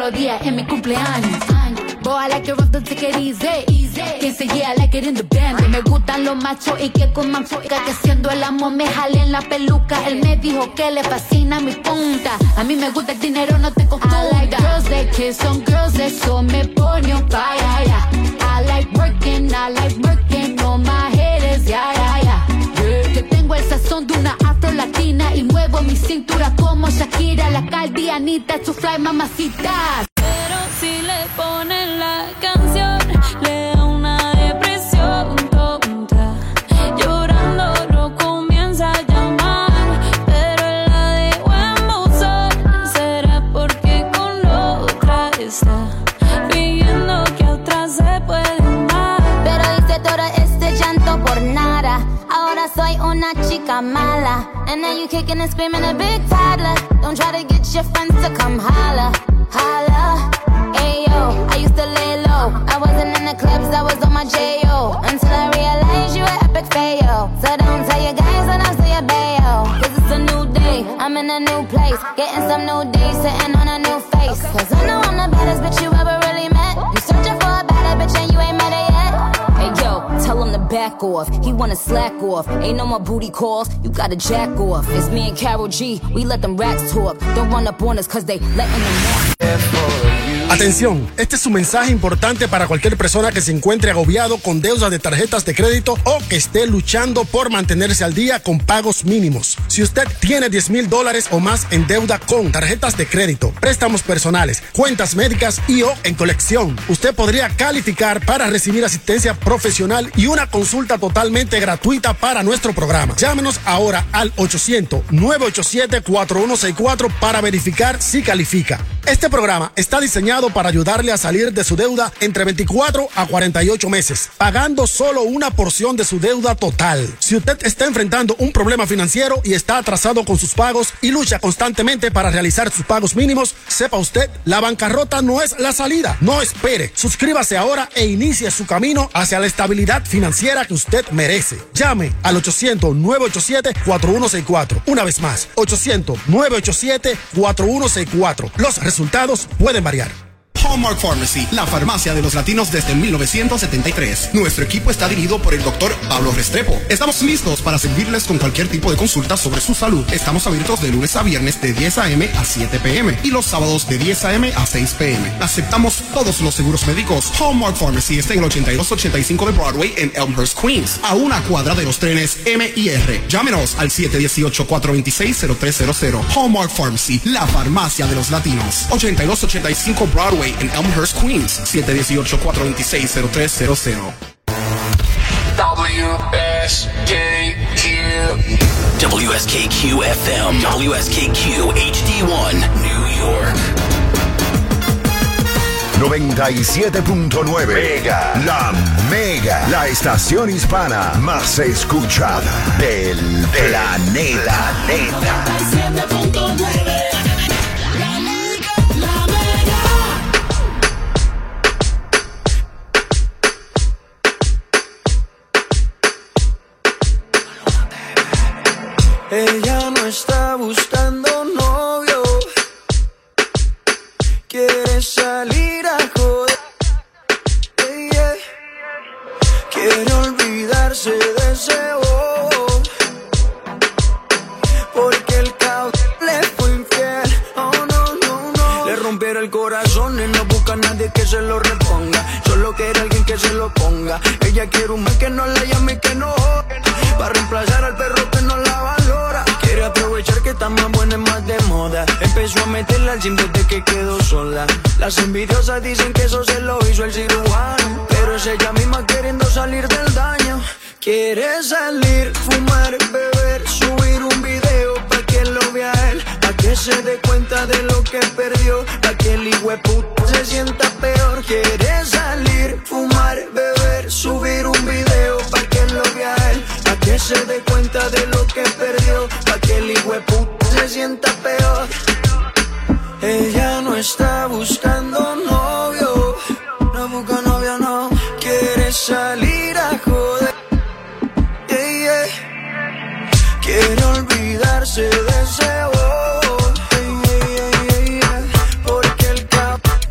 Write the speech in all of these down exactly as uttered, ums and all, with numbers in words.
los días en mi cumpleaños. Boy, I like it rough, don't take it easy. easy. Quien se yeah, I like it in the band. Me gustan los machos y que con manfuca, que siendo el amo me jale en la peluca. Él me dijo que le fascina mi punta. A mí me gusta el dinero, no te confunda. I like girls that kiss on girls, eso me pone on fire. Yeah. I like working, I like working on my haters. Yeah, yeah, yeah. yeah. Que tengo el sazón de una afro latina y muevo mi cintura como Shakira, la caldianita, to fly mamacita. Si le ponen la canción, le da una depresión tonta. Llorando no comienza a llamar, pero la dejo en buzón. Será porque con otra está fingiendo que a otra se puede amar. Pero hice todo este llanto por nada. Ahora soy una chica mala. And now you kicking and screaming a big toddler. Don't try to get your friends to come holla, holla. Ayo, I used to lay low. I wasn't in the clubs, I was on my J O. Until I realized you were epic fail. So don't tell your guys when I say a bayo. Cause it's a new day, I'm in a new place. Getting some new days, sitting on a new face. Cause I know I'm the baddest bitch you ever really met. You searching for a better bitch and you ain't met her yet. Hey yo, tell him to back off. He wanna slack off. Ain't no more booty calls, you gotta jack off. It's me and Karol G, we let them rats talk. Don't run up on us cause they letting them walk. Atención, este es un mensaje importante para cualquier persona que se encuentre agobiado con deudas de tarjetas de crédito o que esté luchando por mantenerse al día con pagos mínimos. Si usted tiene diez mil dólares o más en deuda con tarjetas de crédito, préstamos personales, cuentas médicas y o en colección, usted podría calificar para recibir asistencia profesional y una consulta totalmente gratuita para nuestro programa. Llámenos ahora al ochocientos, nueve ocho siete, cuatro uno seis cuatro para verificar si califica. Este programa está diseñado para ayudarle a salir de su deuda entre veinticuatro a cuarenta y ocho meses, pagando solo una porción de su deuda total. Si usted está enfrentando un problema financiero y está atrasado con sus pagos y lucha constantemente para realizar sus pagos mínimos, sepa usted, la bancarrota no es la salida. No espere, suscríbase ahora e inicie su camino hacia la estabilidad financiera que usted merece. Llame al ochocientos, nueve ocho siete, cuatro uno seis cuatro. Una vez más, ochocientos, nueve ocho siete, cuatro uno seis cuatro. Los resultados pueden variar. Hallmark Pharmacy, la farmacia de los latinos desde mil novecientos setenta y tres. Nuestro equipo está dirigido por el doctor Pablo Restrepo. Estamos listos para servirles con cualquier tipo de consulta sobre su salud. Estamos abiertos de lunes a viernes de diez a eme a siete pe eme y los sábados de diez a eme a seis pe eme. Aceptamos todos los seguros médicos. Hallmark Pharmacy está en el ochenta y dos ochenta y cinco de Broadway en Elmhurst, Queens, a una cuadra de los trenes eme y erre. Llámenos al siete uno ocho, cuatro dos seis, cero tres cero cero. Hallmark Pharmacy, la farmacia de los latinos. ochenta y dos ochenta y cinco Broadway en Elmhurst, Queens, siete uno ocho, cuatro dos seis, cero tres cero cero. W S K Q W S K Q F M, W S K Q H D one, New York. noventa y siete punto nueve Mega, la Mega, la estación hispana más escuchada del planeta. noventa y siete punto nueve Ella no está buscando novio, quiere salir a joder, yeah, yeah. Quiere olvidarse de ese bobo, porque el cabrón le fue infiel. Oh no, no, no. Le rompieron el corazón y no busca a nadie que se lo reponga, solo quiere alguien que se lo ponga. Ella quiere un man que no la llame y que no jode, para reemplazar al perro que no la valora. Quiere aprovechar que está más buena y más de moda. Empezó a meterla al gym desde que quedó sola. Las envidiosas dicen que eso se lo hizo el cirujano, pero es ella misma queriendo salir del daño. Quiere salir, fumar, beber, subir un video pa' que lo vea él, pa' que se dé cuenta de lo que perdió, pa' que el hijueputa se sienta peor. Quiere salir, fumar, beber, subir un video pa' que lo vea él, pa' que se dé cuenta de lo que perdió, pa' que el hijueputa se sienta peor. Ella no está buscando novio, no busca novio, no. Quiere salir a joder, yeah, yeah. Quiere olvidarse de ese bobo, yeah, yeah, yeah, yeah. Porque el cap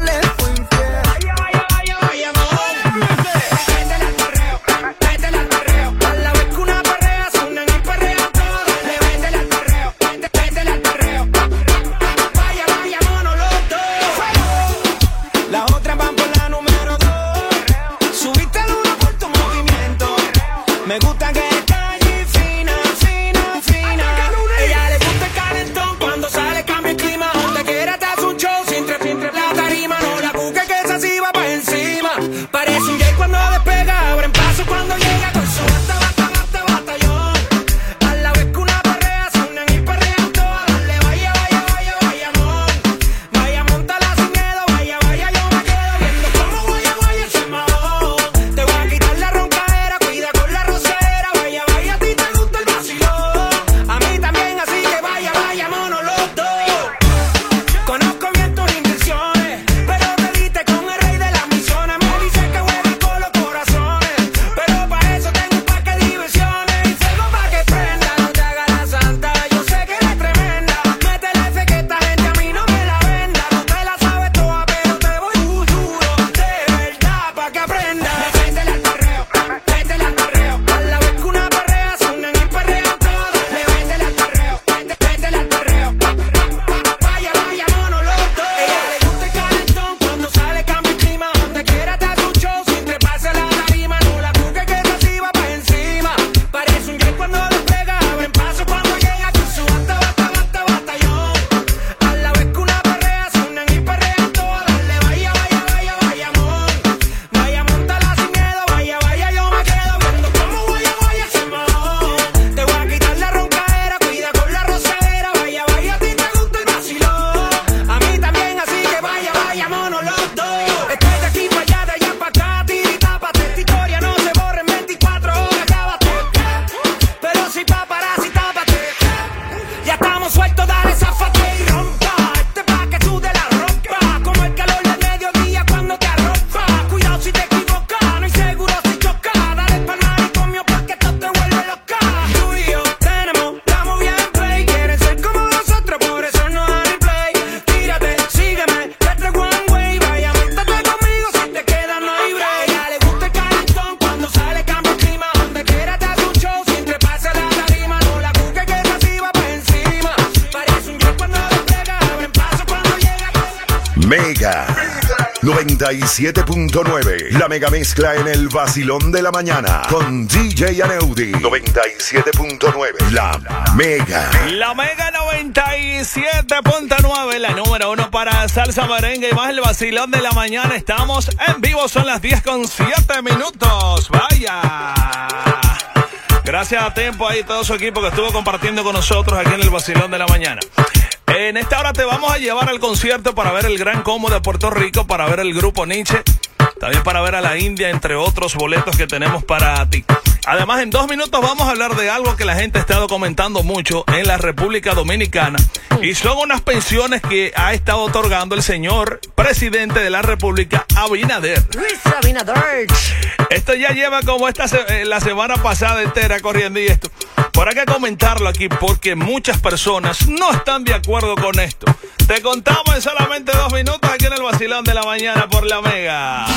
Mega noventa y siete punto nueve. La mega mezcla en el vacilón de la mañana con D J Aneudi. noventa y siete punto nueve. La Mega. La Mega noventa y siete punto nueve. La número uno para salsa, merengue y más el vacilón de la mañana. Estamos en vivo, son las diez con siete minutos. Vaya. Gracias a Tempo ahí, todo su equipo que estuvo compartiendo con nosotros aquí en el vacilón de la mañana. En esta hora te vamos a llevar al concierto para ver el Gran Combo de Puerto Rico, para ver el grupo Nietzsche, también para ver a la India, entre otros boletos que tenemos para ti. Además, en dos minutos vamos a hablar de algo que la gente ha estado comentando mucho en la República Dominicana, y son unas pensiones que ha estado otorgando el señor presidente de la República, Abinader. Luis Abinader. Esto ya lleva como esta se la semana pasada entera corriendo y esto. Por hay que comentarlo aquí porque muchas personas no están de acuerdo con esto. Te contamos en solamente dos minutos aquí en el vacilón de la mañana por la Mega.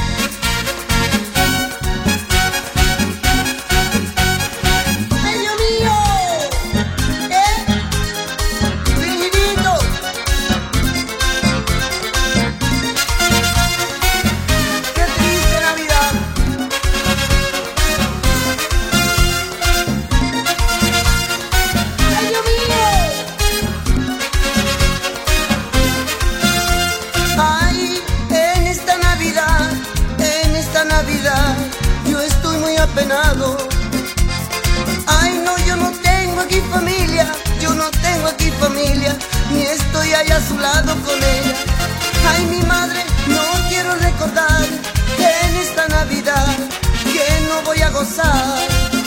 Ay, no, yo no tengo aquí familia, yo no tengo aquí familia, ni estoy ahí a su lado con ella. Ay, mi madre, no quiero recordar que en esta Navidad que no voy a gozar.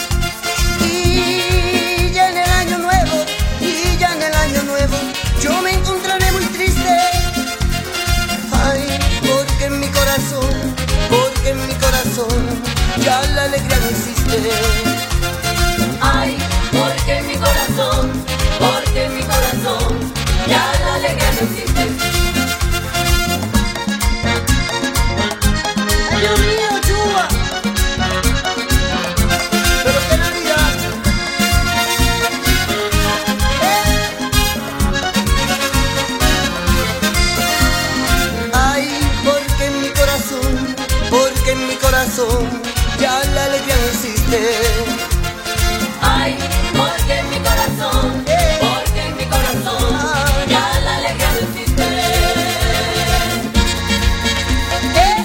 Y ya en el año nuevo, y ya en el año nuevo, yo me encontraré muy triste. Ay, porque en mi corazón, porque en mi corazón ya la alegría no existe. Ay, porque en mi corazón, porque en mi corazón ya la alegría no existe. Ay, Dios mío, Chuba, pero qué Navidad. ¿Eh? Ay, porque en mi corazón, porque en mi corazón ya la alegría no existe. Ay, porque en mi corazón, eh. porque en mi corazón ah. ya la alegría no existe. ¿Eh?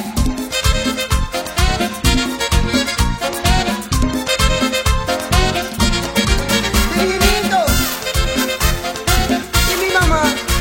Mi niñito y mi mamá.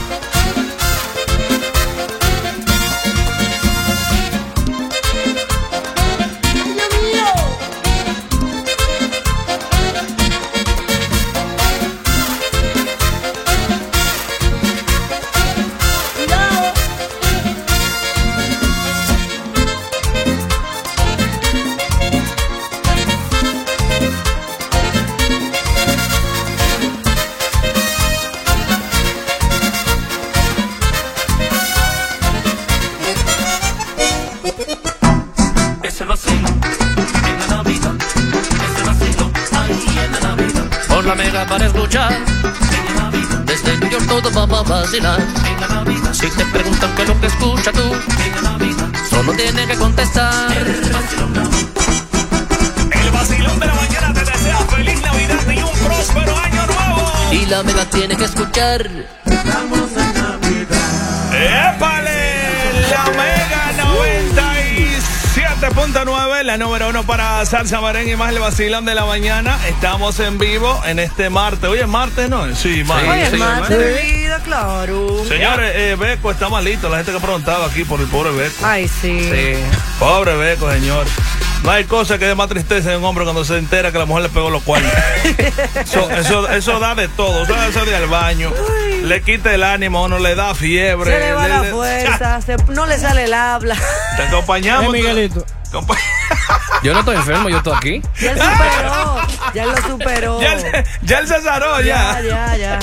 La Mega para escuchar. Desde New York todo va a vacilar. Si te preguntan qué es lo que escucha tú, solo tienes que contestar. El vacilón de la mañana te desea feliz Navidad y un próspero año nuevo. Y la Mega tiene que escuchar. Estamos en Navidad. ¡Épale! La Mega noventa y siete punto nueve, la número uno para salsa, merengue y más el vacilón de la mañana. Estamos en vivo en este martes. Hoy es martes, ¿no? Sí, martes. Hoy es sí, martes, vida, claro. Señores, eh, Beco está malito. La gente que ha preguntado aquí por el pobre Beco. Ay, sí. Sí. Pobre Beco, señor. No hay cosa que dé más tristeza en un hombre cuando se entera que la mujer le pegó los cuernos. eso, eso, eso da de todo. Eso da de ir al baño. Uy. Le quita el ánimo, uno le da fiebre. Se le va le, la le, fuerza, se, no le sale el habla. Te acompañamos. Hey, Miguelito. Compa Yo no estoy enfermo, yo estoy aquí. Ya él superó, ya él lo superó. Ya él, ya él se zaró, ya. Ya, ya, ya.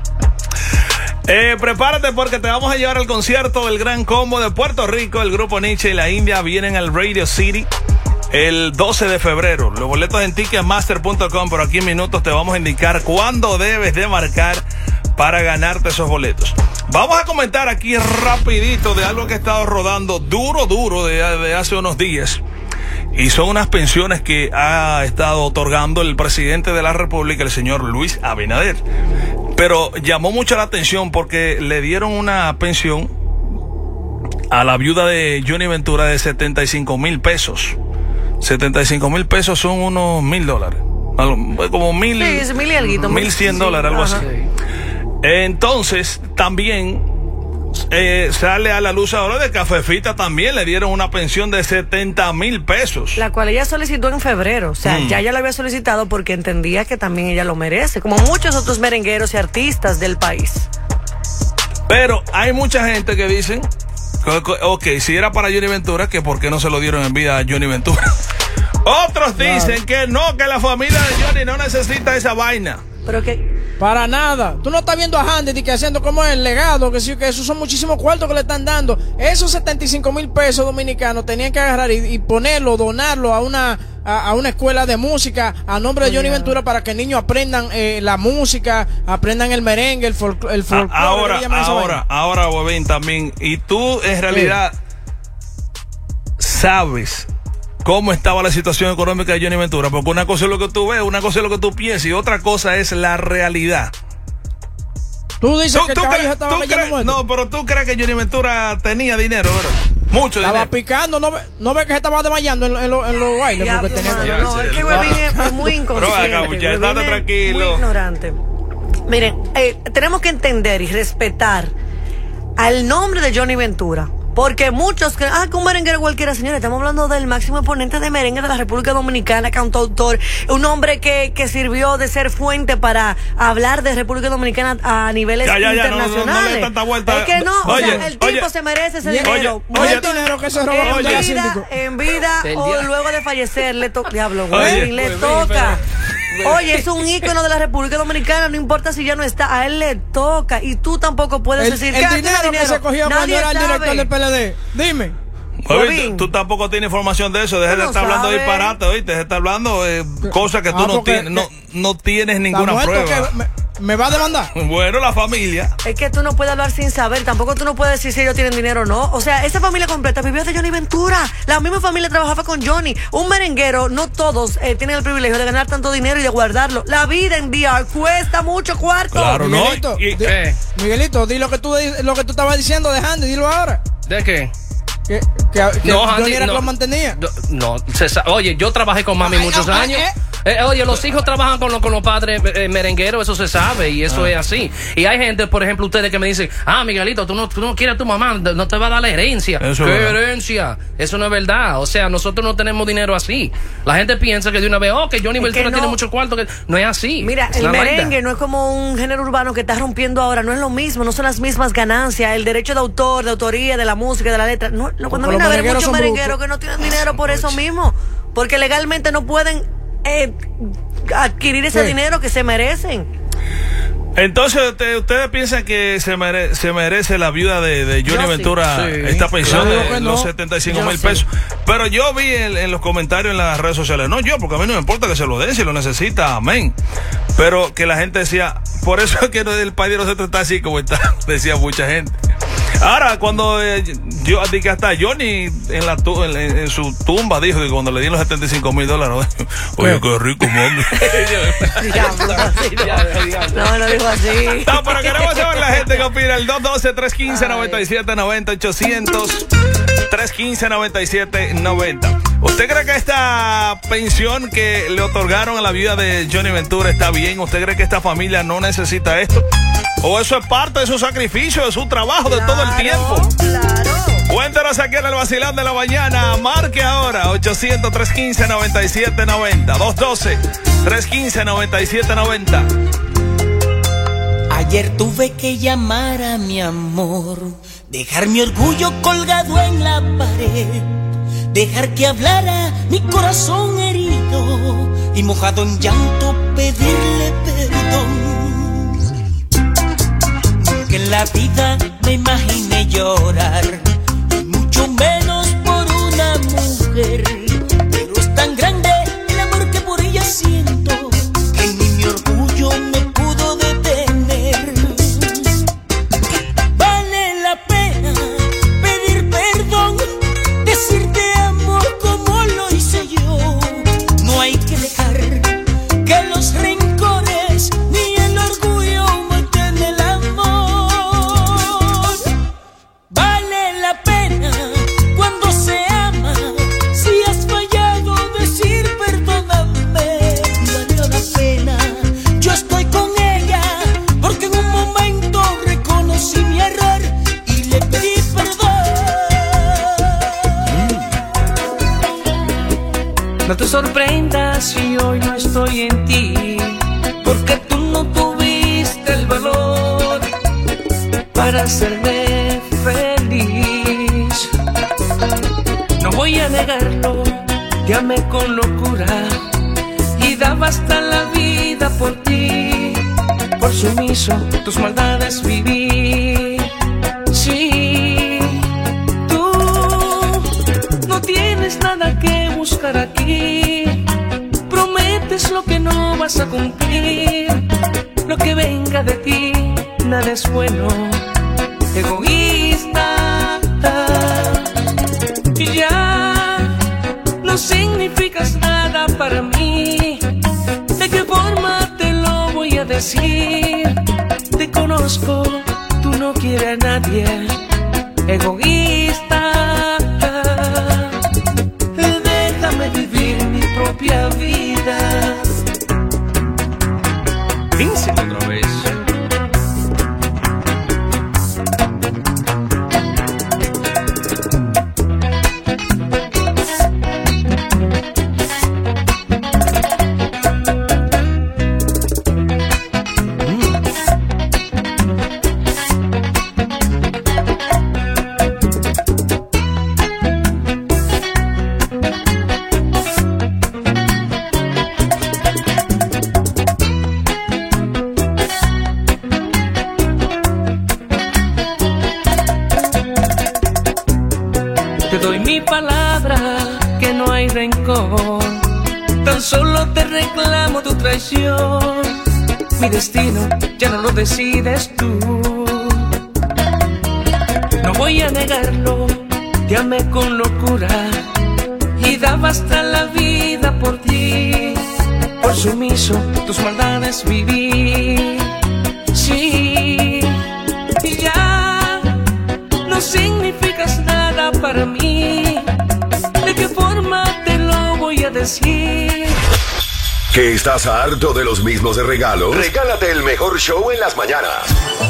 Eh, prepárate porque te vamos a llevar al concierto del Gran Combo de Puerto Rico. El grupo Nietzsche y la India vienen al Radio City el doce de febrero. Los boletos en ticketmaster punto com, pero aquí en minutos te vamos a indicar cuándo debes de marcar para ganarte esos boletos. Vamos a comentar aquí rapidito de algo que ha estado rodando duro, duro de, de hace unos días. Y son unas pensiones que ha estado otorgando el presidente de la República, el señor Luis Abinader. Pero llamó mucho la atención porque le dieron una pensión a la viuda de Johnny Ventura de setenta y cinco mil pesos. setenta y cinco mil pesos son unos mil dólares. Como mil, sí, mil y alguito, mil cien dólares, algo ajá. así. Entonces, también eh, sale a la luz ahora de Cafefita, también le dieron una pensión de setenta mil pesos. La cual ella solicitó en febrero. O sea, mm. ya ella lo había solicitado porque entendía que también ella lo merece, como muchos otros merengueros y artistas del país. Pero hay mucha gente que dicen, ok, si era para Johnny Ventura, que por qué no se lo dieron en vida a Johnny Ventura. Otros dicen claro. que no, que la familia de Johnny no necesita esa vaina. Pero que para nada. Tú no estás viendo a Handy que haciendo como el legado, que sí, que esos son muchísimos cuartos que le están dando. Esos setenta y cinco mil pesos dominicanos tenían que agarrar y, y ponerlo, donarlo a una a, a una escuela de música a nombre de Johnny Ventura para que niños aprendan eh, la música, aprendan el merengue, el folclore. El folclore ahora, ahora, ahora, Bobín, también. Y tú en realidad sí. sabes cómo estaba la situación económica de Johnny Ventura, porque una cosa es lo que tú ves, una cosa es lo que tú piensas y otra cosa es la realidad. Tú dices ¿Tú, que tú el caballo crees, estaba crees, muerto. No, pero tú crees que Johnny Ventura tenía dinero, ¿verdad? Mucho estaba dinero. picando, no ve, no ve que se estaba desmayando en, en, lo, en los bailes. Ya, porque tenía... no, no, es que Webin es muy inconsciente. Pero acá, ya, estate tranquilo. Muy ignorante. Miren, eh, tenemos que entender y respetar al nombre de Johnny Ventura. Porque muchos creen, ah, que un merenguero cualquiera, señores, estamos hablando del máximo exponente de merengue de la República Dominicana, cantautor, un hombre que, que sirvió de ser fuente para hablar de República Dominicana a niveles ya, ya, ya, internacionales. No, no, no le tanta vuelta. Es que no, oye, o sea, el tipo oye, se merece ese oye, dinero. Oye, el dinero que se robó en oye, vida, en vida o luego de fallecer, le toca, diablo, Oye, güey, le oye, toca. Oye, es un ícono de la República Dominicana, no importa si ya no está, a él le toca y tú tampoco puedes el, decir el que dinero, dinero que se cogió cuando era el director del P L D. Dime. Oye, tú, tú tampoco tienes información de eso. Deja de no estar hablando sabe. disparate, ¿oíste? Deja de estar hablando eh, cosas que tú ah, no, tienes, no, no tienes ninguna prueba. Me, ¿Me va a demandar? Bueno, la familia. Es que tú no puedes hablar sin saber. Tampoco tú no puedes decir si ellos tienen dinero o no. O sea, esa familia completa vivió de Johnny Ventura. La misma familia trabajaba con Johnny. Un merenguero, no todos eh, tienen el privilegio de ganar tanto dinero y de guardarlo. La vida en D R cuesta mucho cuarto. Claro, Miguelito, no. Y, di, eh. Miguelito, di lo que tú lo que tú estabas diciendo de Handy, dilo ahora. ¿De qué? Que, que, que no, Johnny Handy, era no, que lo mantenía. No, se, oye, yo trabajé con mami Ay, muchos no, años. eh, Eh, oye, los hijos trabajan con, lo, con los padres eh, merengueros, eso se sabe y eso ah. es así. Y hay gente, por ejemplo, ustedes que me dicen, ah, Miguelito, tú no, tú no quieres a tu mamá, no te va a dar la herencia. Eso ¿Qué es herencia? Eso no es verdad. O sea, nosotros no tenemos dinero así. La gente piensa que de una vez, oh, que Johnny Ventura no, tiene mucho cuarto. Que no es así. Mira, es el merengue vaina. no es como un género urbano que está rompiendo ahora, no es lo mismo, no son las mismas ganancias, el derecho de autor, de autoría, de la música, de la letra. No, no, cuando viene a haber muchos merengueros que no tienen dinero por eso mismo, porque legalmente no pueden eh, adquirir ese sí. dinero que se merecen. Entonces, ¿usted, ¿ustedes piensan que se, mere, se merece la viuda de, de Johnny yo Ventura sí. esta Sí. pensión Claro de no. los setenta y cinco mil sí. pesos? Pero yo vi en, en los comentarios en las redes sociales, no yo, porque a mí no me importa que se lo den, si lo necesita, amén. Pero que la gente decía, por eso es que el país de nosotros está así como está, decía mucha gente. Ahora, cuando eh, yo dije hasta Johnny en, la tu, en, en su tumba dijo que cuando le di los setenta y cinco mil dólares, oye, qué rico, mami. No, no dijo así. No, pero queremos saber la gente que opina. El dos uno dos, tres uno cinco, nueve siete nueve cero, ochocientos, tres uno cinco, nueve siete nueve cero. ¿Usted cree que esta pensión que le otorgaron a la viuda de Johnny Ventura está bien? ¿Usted cree que esta familia no necesita esto? ¿O eso es parte de su sacrificio, de su trabajo, de claro, todo el tiempo? Claro. Cuéntanos aquí en el Vacilón de la Mañana. Marque ahora ochocientos, tres uno cinco, nueve siete nueve cero. dos uno dos, tres uno cinco, nueve siete nueve cero. Ayer tuve que llamar a mi amor, dejar mi orgullo colgado en la pared, dejar que hablara mi corazón herido y mojado en llanto pedirle perdón. Nunca en la vida me imaginé llorar, y mucho menos por una mujer, pero es tan grande el amor que por ella siento que ni mi orgullo me pudo detener. No te sorprendas si hoy no estoy en ti, porque tú no tuviste el valor para hacerme feliz. No voy a negarlo, te amé con locura y daba hasta la vida por ti. Por sumiso tus maldades viví. Sí, tú no tienes nada que buscar aquí. Prometes lo que no vas a cumplir. Lo que venga de ti, nada es bueno. Egoísta, ya no significas nada para mí. ¿De qué forma te lo voy a decir? Te conozco, tú no quieres a nadie. Egoísta, déjame vivir mi propia vida. Vince otra vez. Tan solo te reclamo tu traición. Mi destino ya no lo decides tú. No voy a negarlo, te amé con locura y daba hasta la vida por ti. Por sumiso tus maldades viví. Sí, y ya no significas nada para mí. ¿De qué forma te lo voy a decir? ¿Que estás harto de los mismos regalos? Regálate el mejor show en las mañanas.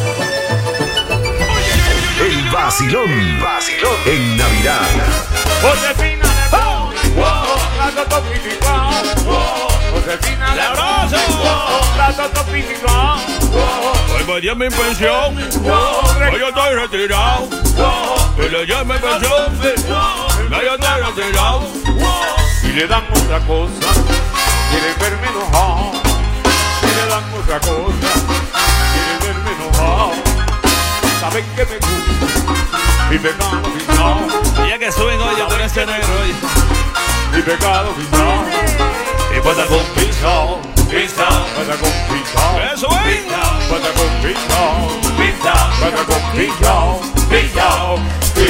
El vacilón, vacilón en Navidad. Josefina de wow, wow, la topificó, wow, Josefina de abrazo, wow, la topificó, wow. Hoy me dio mi pensión, wow, hoy yo estoy retirado, wow, hoy le dio mi pensión, wow, hoy yo estoy retirado, wow. Y le dan otra cosa, quiere verme enojado, y le dan otra cosa, quiere verme enojado. Saben que me gusta mi pecado final. Ya que suben hoy, yo ese negro hoy. Mi pecado final. Y pata con pisao, pisao, pata con pisao. Eso es. Pata con pisao, pisao, pata con pisao, pisao.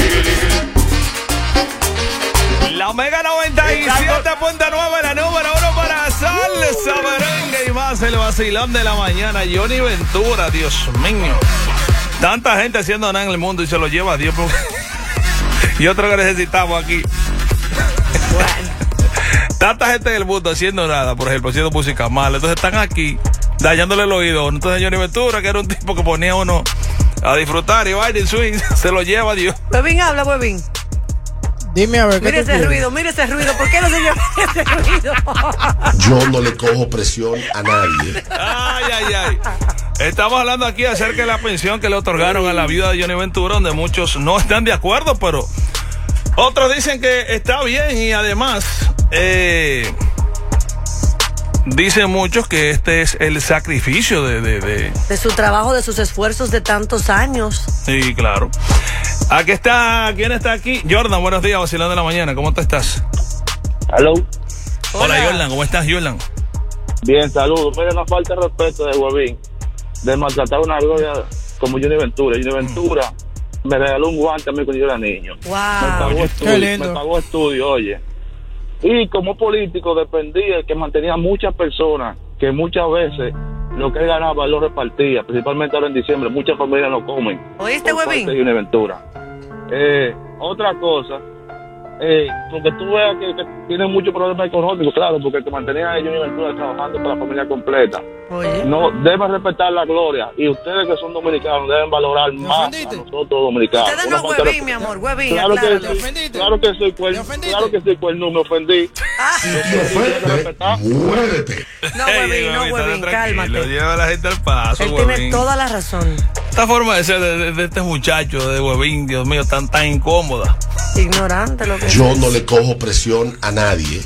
La Omega noventa y siete punto nueve, la número uno para salsa, merengue y más, el vacilón de la mañana. Johnny Ventura, Dios mío. Tanta gente haciendo nada en el mundo y se lo lleva a Dios. Porque... y otro que necesitamos aquí. Bueno. Tanta gente en el mundo haciendo nada, por ejemplo, haciendo música mala. Entonces están aquí dañándole el oído. Entonces Johnny Ventura, que era un tipo que ponía uno a disfrutar y baile y swing, se lo lleva a Dios. Huevín, habla, Huevín. Dime a ver, ¿qué mire ese quieres? ruido, mire ese ruido. ¿Por qué no se lleva ese ruido? Yo no le cojo presión a nadie. Ay, ay, ay. Estamos hablando aquí acerca de la pensión que le otorgaron a la viuda de Johnny Ventura, donde muchos no están de acuerdo, pero otros dicen que está bien y además eh, dicen muchos que este es el sacrificio de, de, de... de su trabajo, de sus esfuerzos de tantos años. Sí, claro. Aquí está, ¿quién está aquí? Jordan, buenos días, vacilón de la mañana, ¿cómo te estás? Hello. Hola, Hola Jordan, ¿cómo estás, Jordan? Bien, saludos. Mira, una falta de respeto de Huevín, de maltratar una gloria como Johnny Ventura. Johnny Ventura mm. me regaló un guante a mí cuando yo era niño. Wow. Me pagó estudio, me pagó estudio, oye. Y como político dependía que mantenía muchas personas, que muchas veces lo que él ganaba él lo repartía, principalmente ahora en diciembre, muchas familias no comen. ¿Oíste, Huevín? Johnny Ventura. Eh, otra cosa, eh, porque tú veas que, que tienen muchos problemas económicos, claro, porque te mantenía a Johnny Ventura trabajando para la familia completa. Oye. No, deben respetar la gloria. Y ustedes que son dominicanos deben valorar más a nosotros dominicanos. Ustedes no Una huevín, mi amor, huevín. Claro que, acláralo. sí, claro que soy cuerno, claro que soy cuerno, me ofendí. Muévete. No, huevín, no, huevín, cálmate. Lleva a la gente al paso, Él huevín. tiene toda la razón. Esta forma de ser de, de, de este muchacho de huevín, Dios mío, tan tan incómoda. Ignorante lo que Yo es. no le cojo presión a nadie.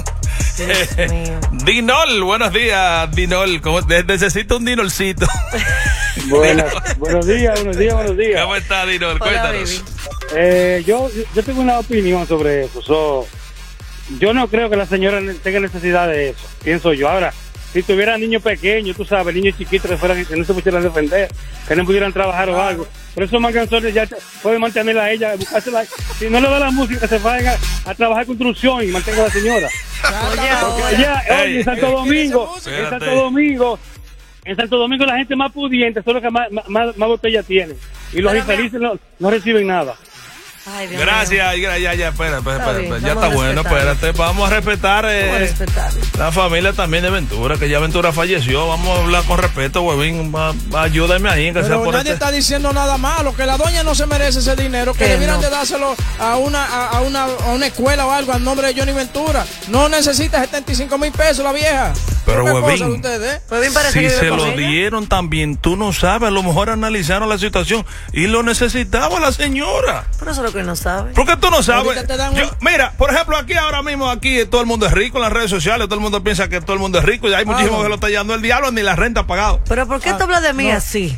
Dinol, buenos días, Dinol. ¿Cómo? Necesito un dinolcito. Buenas, buenos días, buenos días, buenos días. ¿Cómo está, Dinol? Cuéntanos. Eh, yo, yo tengo una opinión sobre eso. So, yo no creo que la señora tenga necesidad de eso, pienso yo. Ahora, si tuviera niños pequeños, tú sabes, niños chiquitos que, fueran, que no se pudieran defender, que no pudieran trabajar o algo. Por eso manganzones ya pueden mantenerla a ella, buscársela. Si no le da la música, que se vayan a, a trabajar construcción y mantenga a la señora. Porque allá, oye, en Santo Domingo, en Santo Domingo, en Santo Domingo la gente más pudiente son los que más, más, más botellas tienen. Y los infelices no, no reciben nada. Ay, Dios Gracias, ya, ya, ya, espera, espera, Está espera, bien, ya vamos está a bueno, respetarlo. espérate, vamos a respetar, eh, Vamos a respetarlo. la familia también de Ventura, que ya Ventura falleció, vamos a hablar con respeto, huevín, va- va- ayúdame ahí, que sea Pero por nadie este... está diciendo nada malo, que la doña no se merece ese dinero, que Que debieran no. de dárselo a una, a, a una, a una escuela o algo al nombre de Johnny Ventura. No necesita setenta y cinco mil pesos la vieja. Pero, ¿Qué cosa huevín, de ustedes, eh? Huevín parece si que vive se con lo ella. dieron también, tú no sabes, a lo mejor analizaron la situación y lo necesitaba la señora. Pero eso es lo que no sabe. ¿Por qué tú no sabes? Ahorita te dan Yo- un- mira, por ejemplo, aquí ahora mismo, aquí todo el mundo es rico en las redes sociales, todo el mundo piensa que todo el mundo es rico y hay muchísimos no. que lo está llevando el diablo, ni la renta ha pagado. Pero ¿por qué tú hablas de mí así?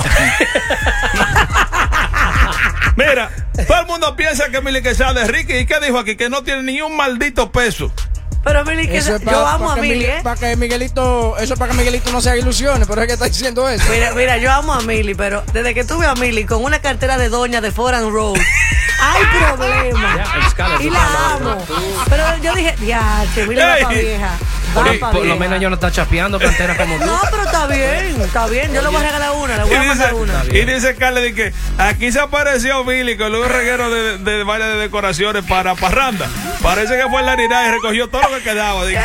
Mira, todo el mundo piensa que Mili Quesada es rica y ¿qué dijo aquí? Que no tiene ni un maldito peso. Pero Mili, que Eso es yo amo a que Mili, Miguel- ¿eh? Para que Miguelito, eso es para que Miguelito no se haga ilusiones, pero es que está diciendo eso. Mira, mira, yo amo a Mili, pero desde que tuve a Mili con una cartera de doña de Foreign Road, hay problema. Y la amo. Pero yo dije, ya, que Mili va Ey. para vieja. Va Por, para por lo vieja. menos yo no está chapeando cantera como tú. No, pero está bien, está bien. Yo le voy a regalar una, le voy Y a dice, mandar una. y dice Carly de que aquí se apareció Billy con un reguero de, de, de baile de decoraciones para parranda. Parece que fue en la Navidad y recogió todo lo que quedaba. Dice.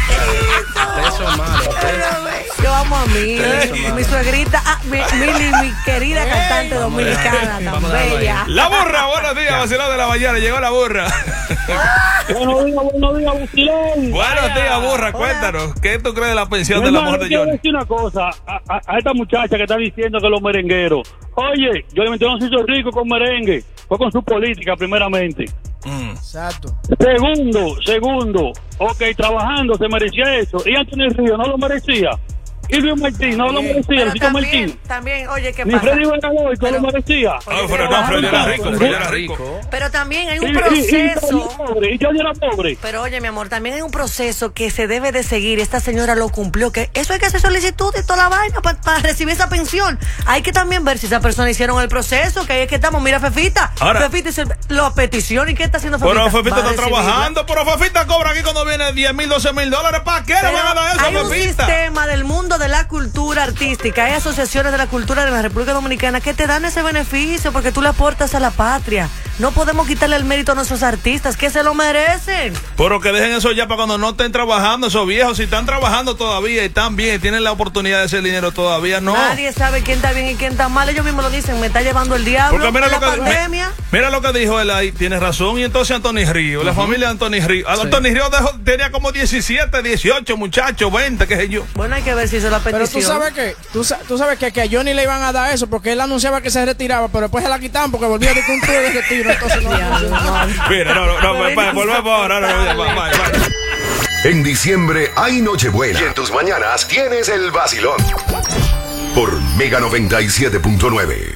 Eso es malo. Yo amo a Mili, mi suegrita, ah, mi, Mili, mi querida cantante dominicana, tan bella. La burra, buenos días, vacilón de la mañana, llegó la burra. Buenos días, buenos días, vacilón. Buenos días, burra, cuéntanos, ¿qué tú crees de la pensión de la Hermano, mujer de quiero Johnny? decir una cosa a, a- a esta muchacha que está diciendo que los merengueros. Oye, yo no se hizo rico con merengue, fue con su política primeramente. Exacto. Segundo, segundo, ok, trabajando se merecía eso. Y Anthony Río no lo merecía. Y Luis Martín no lo merecía, Luisito Martín. También, oye, ¿qué Ni pasa? Freddy Bernaloy no lo merecía. Ah, pero no, Freddy era rico, Freddy era rico. Pero también hay un Y- y- y proceso. yo era pobre, y yo era pobre. Pero oye, mi amor, también hay un proceso que se debe de seguir. Esta señora lo cumplió, que eso hay que hacer solicitud y toda la vaina para recibir esa pensión. Hay que también ver si esa persona hicieron el proceso, que ahí es que estamos. Mira, Fefita. Ahora- Fefita hizo la petición. ¿Y qué está haciendo Fefita? Pero Fefita Va a está recibirla. trabajando, pero Fefita cobra aquí cuando viene diez mil, doce mil dólares. ¿Para qué le Pero van a dar hay eso, un Fefita? sistema del mundo de la cultura artística, hay asociaciones de la cultura de la República Dominicana que te dan ese beneficio porque tú le aportas a la patria. No podemos quitarle el mérito a nuestros artistas que se lo merecen. Pero que dejen eso ya para cuando no estén trabajando esos viejos. Si están trabajando todavía y están bien y tienen la oportunidad de hacer dinero todavía, no. Nadie sabe quién está bien y quién está mal. Ellos mismos lo dicen, me está llevando el diablo. Porque mira la lo, que, pandemia. mi- mira lo que dijo él ahí, tienes razón. Y entonces Anthony Río, la familia de Anthony Río. Anthony Río dejó- tenía como diecisiete, dieciocho muchachos, veinte, qué sé yo. Bueno, hay que ver si hizo la Pero petición. tú sabes que, tú, sa- tú sabes que, que a Johnny le iban a dar eso porque él anunciaba que se retiraba, pero después se la quitaron porque volvía de un tour de retiro. Entonces no, Mira, no, no, no, va- va- volvemos ahora. No, no, va- va- va. En diciembre hay Nochebuena. Y en tus mañanas tienes el vacilón. Por Mega noventa y siete punto nueve.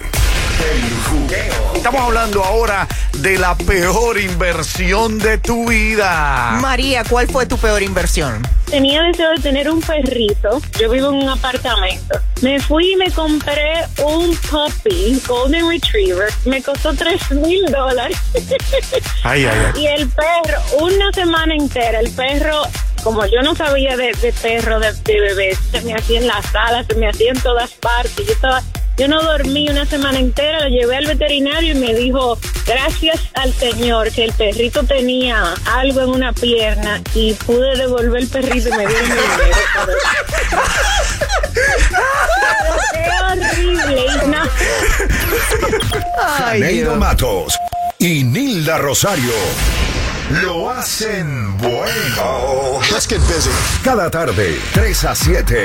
Estamos hablando ahora de la peor inversión de tu vida. María, ¿cuál fue tu peor inversión? Tenía deseo de tener un perrito. Yo vivo en un apartamento. Me fui y me compré un puppy, Golden Retriever. Me costó tres mil dólares. Ay, ay, ay. Y el perro, una semana entera, el perro, como yo no sabía de, de perro, de, de bebés, se me hacía en la sala, se me hacía en todas partes. Yo estaba Yo no dormí una semana entera, lo llevé al veterinario y me dijo, gracias al Señor, que el perrito tenía algo en una pierna y pude devolver el perrito y me dieron mi dinero. Pero qué horrible. Y no. Janeiro Matos y Nilda Rosario lo hacen bueno. Let's get busy. Cada tarde, tres a siete.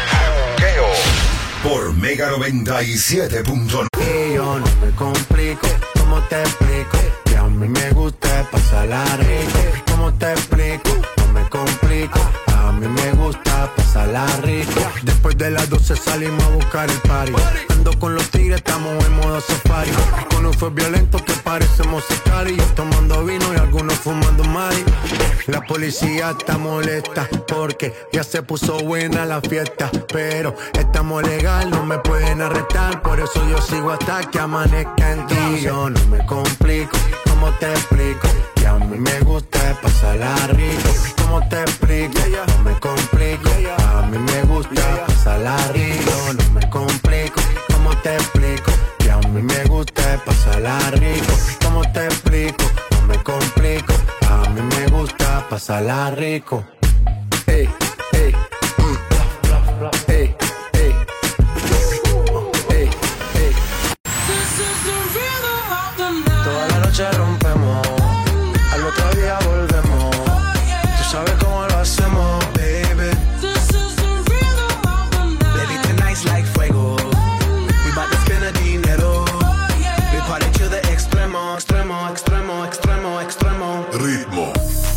Por Mega noventa y siete punto nueve. Y yo no me complico, ¿cómo te explico? Que a mí me gusta pasarla rico. ¿Cómo te explico? No me complico, a mí me gusta pasarla rico. Después de las doce salimos a buscar el party. Ando con los tigres, estamos en modo safari. Con un fue violento que parecemos sicari. Yo tomando vino y algunos fumando mari. La policía está molesta porque ya se puso buena la fiesta. Pero estamos legal, no me pueden arrestar. Por eso yo sigo hasta que amanezca en ti. Yo no me complico, ¿cómo te explico? Que a mí me gusta pasarla rico. ¿Cómo te explico? No me complico, a mí me gusta pasarla rico. No me complico, ¿cómo te explico? Que a mí me gusta pasarla rico. ¿Cómo te explico? No me complico, a mí me gusta pasarla rico. Ey, ey, mm. ey, ey, ey, ey. Toda la noche rompemos, al otro día volvemos. Tú sabes cómo lo hacemos, baby. Baby, tonight's like fuego. We bout to spend a dinero. We party to the extremo, extremo, extremo, extremo, extremo. Ritmo.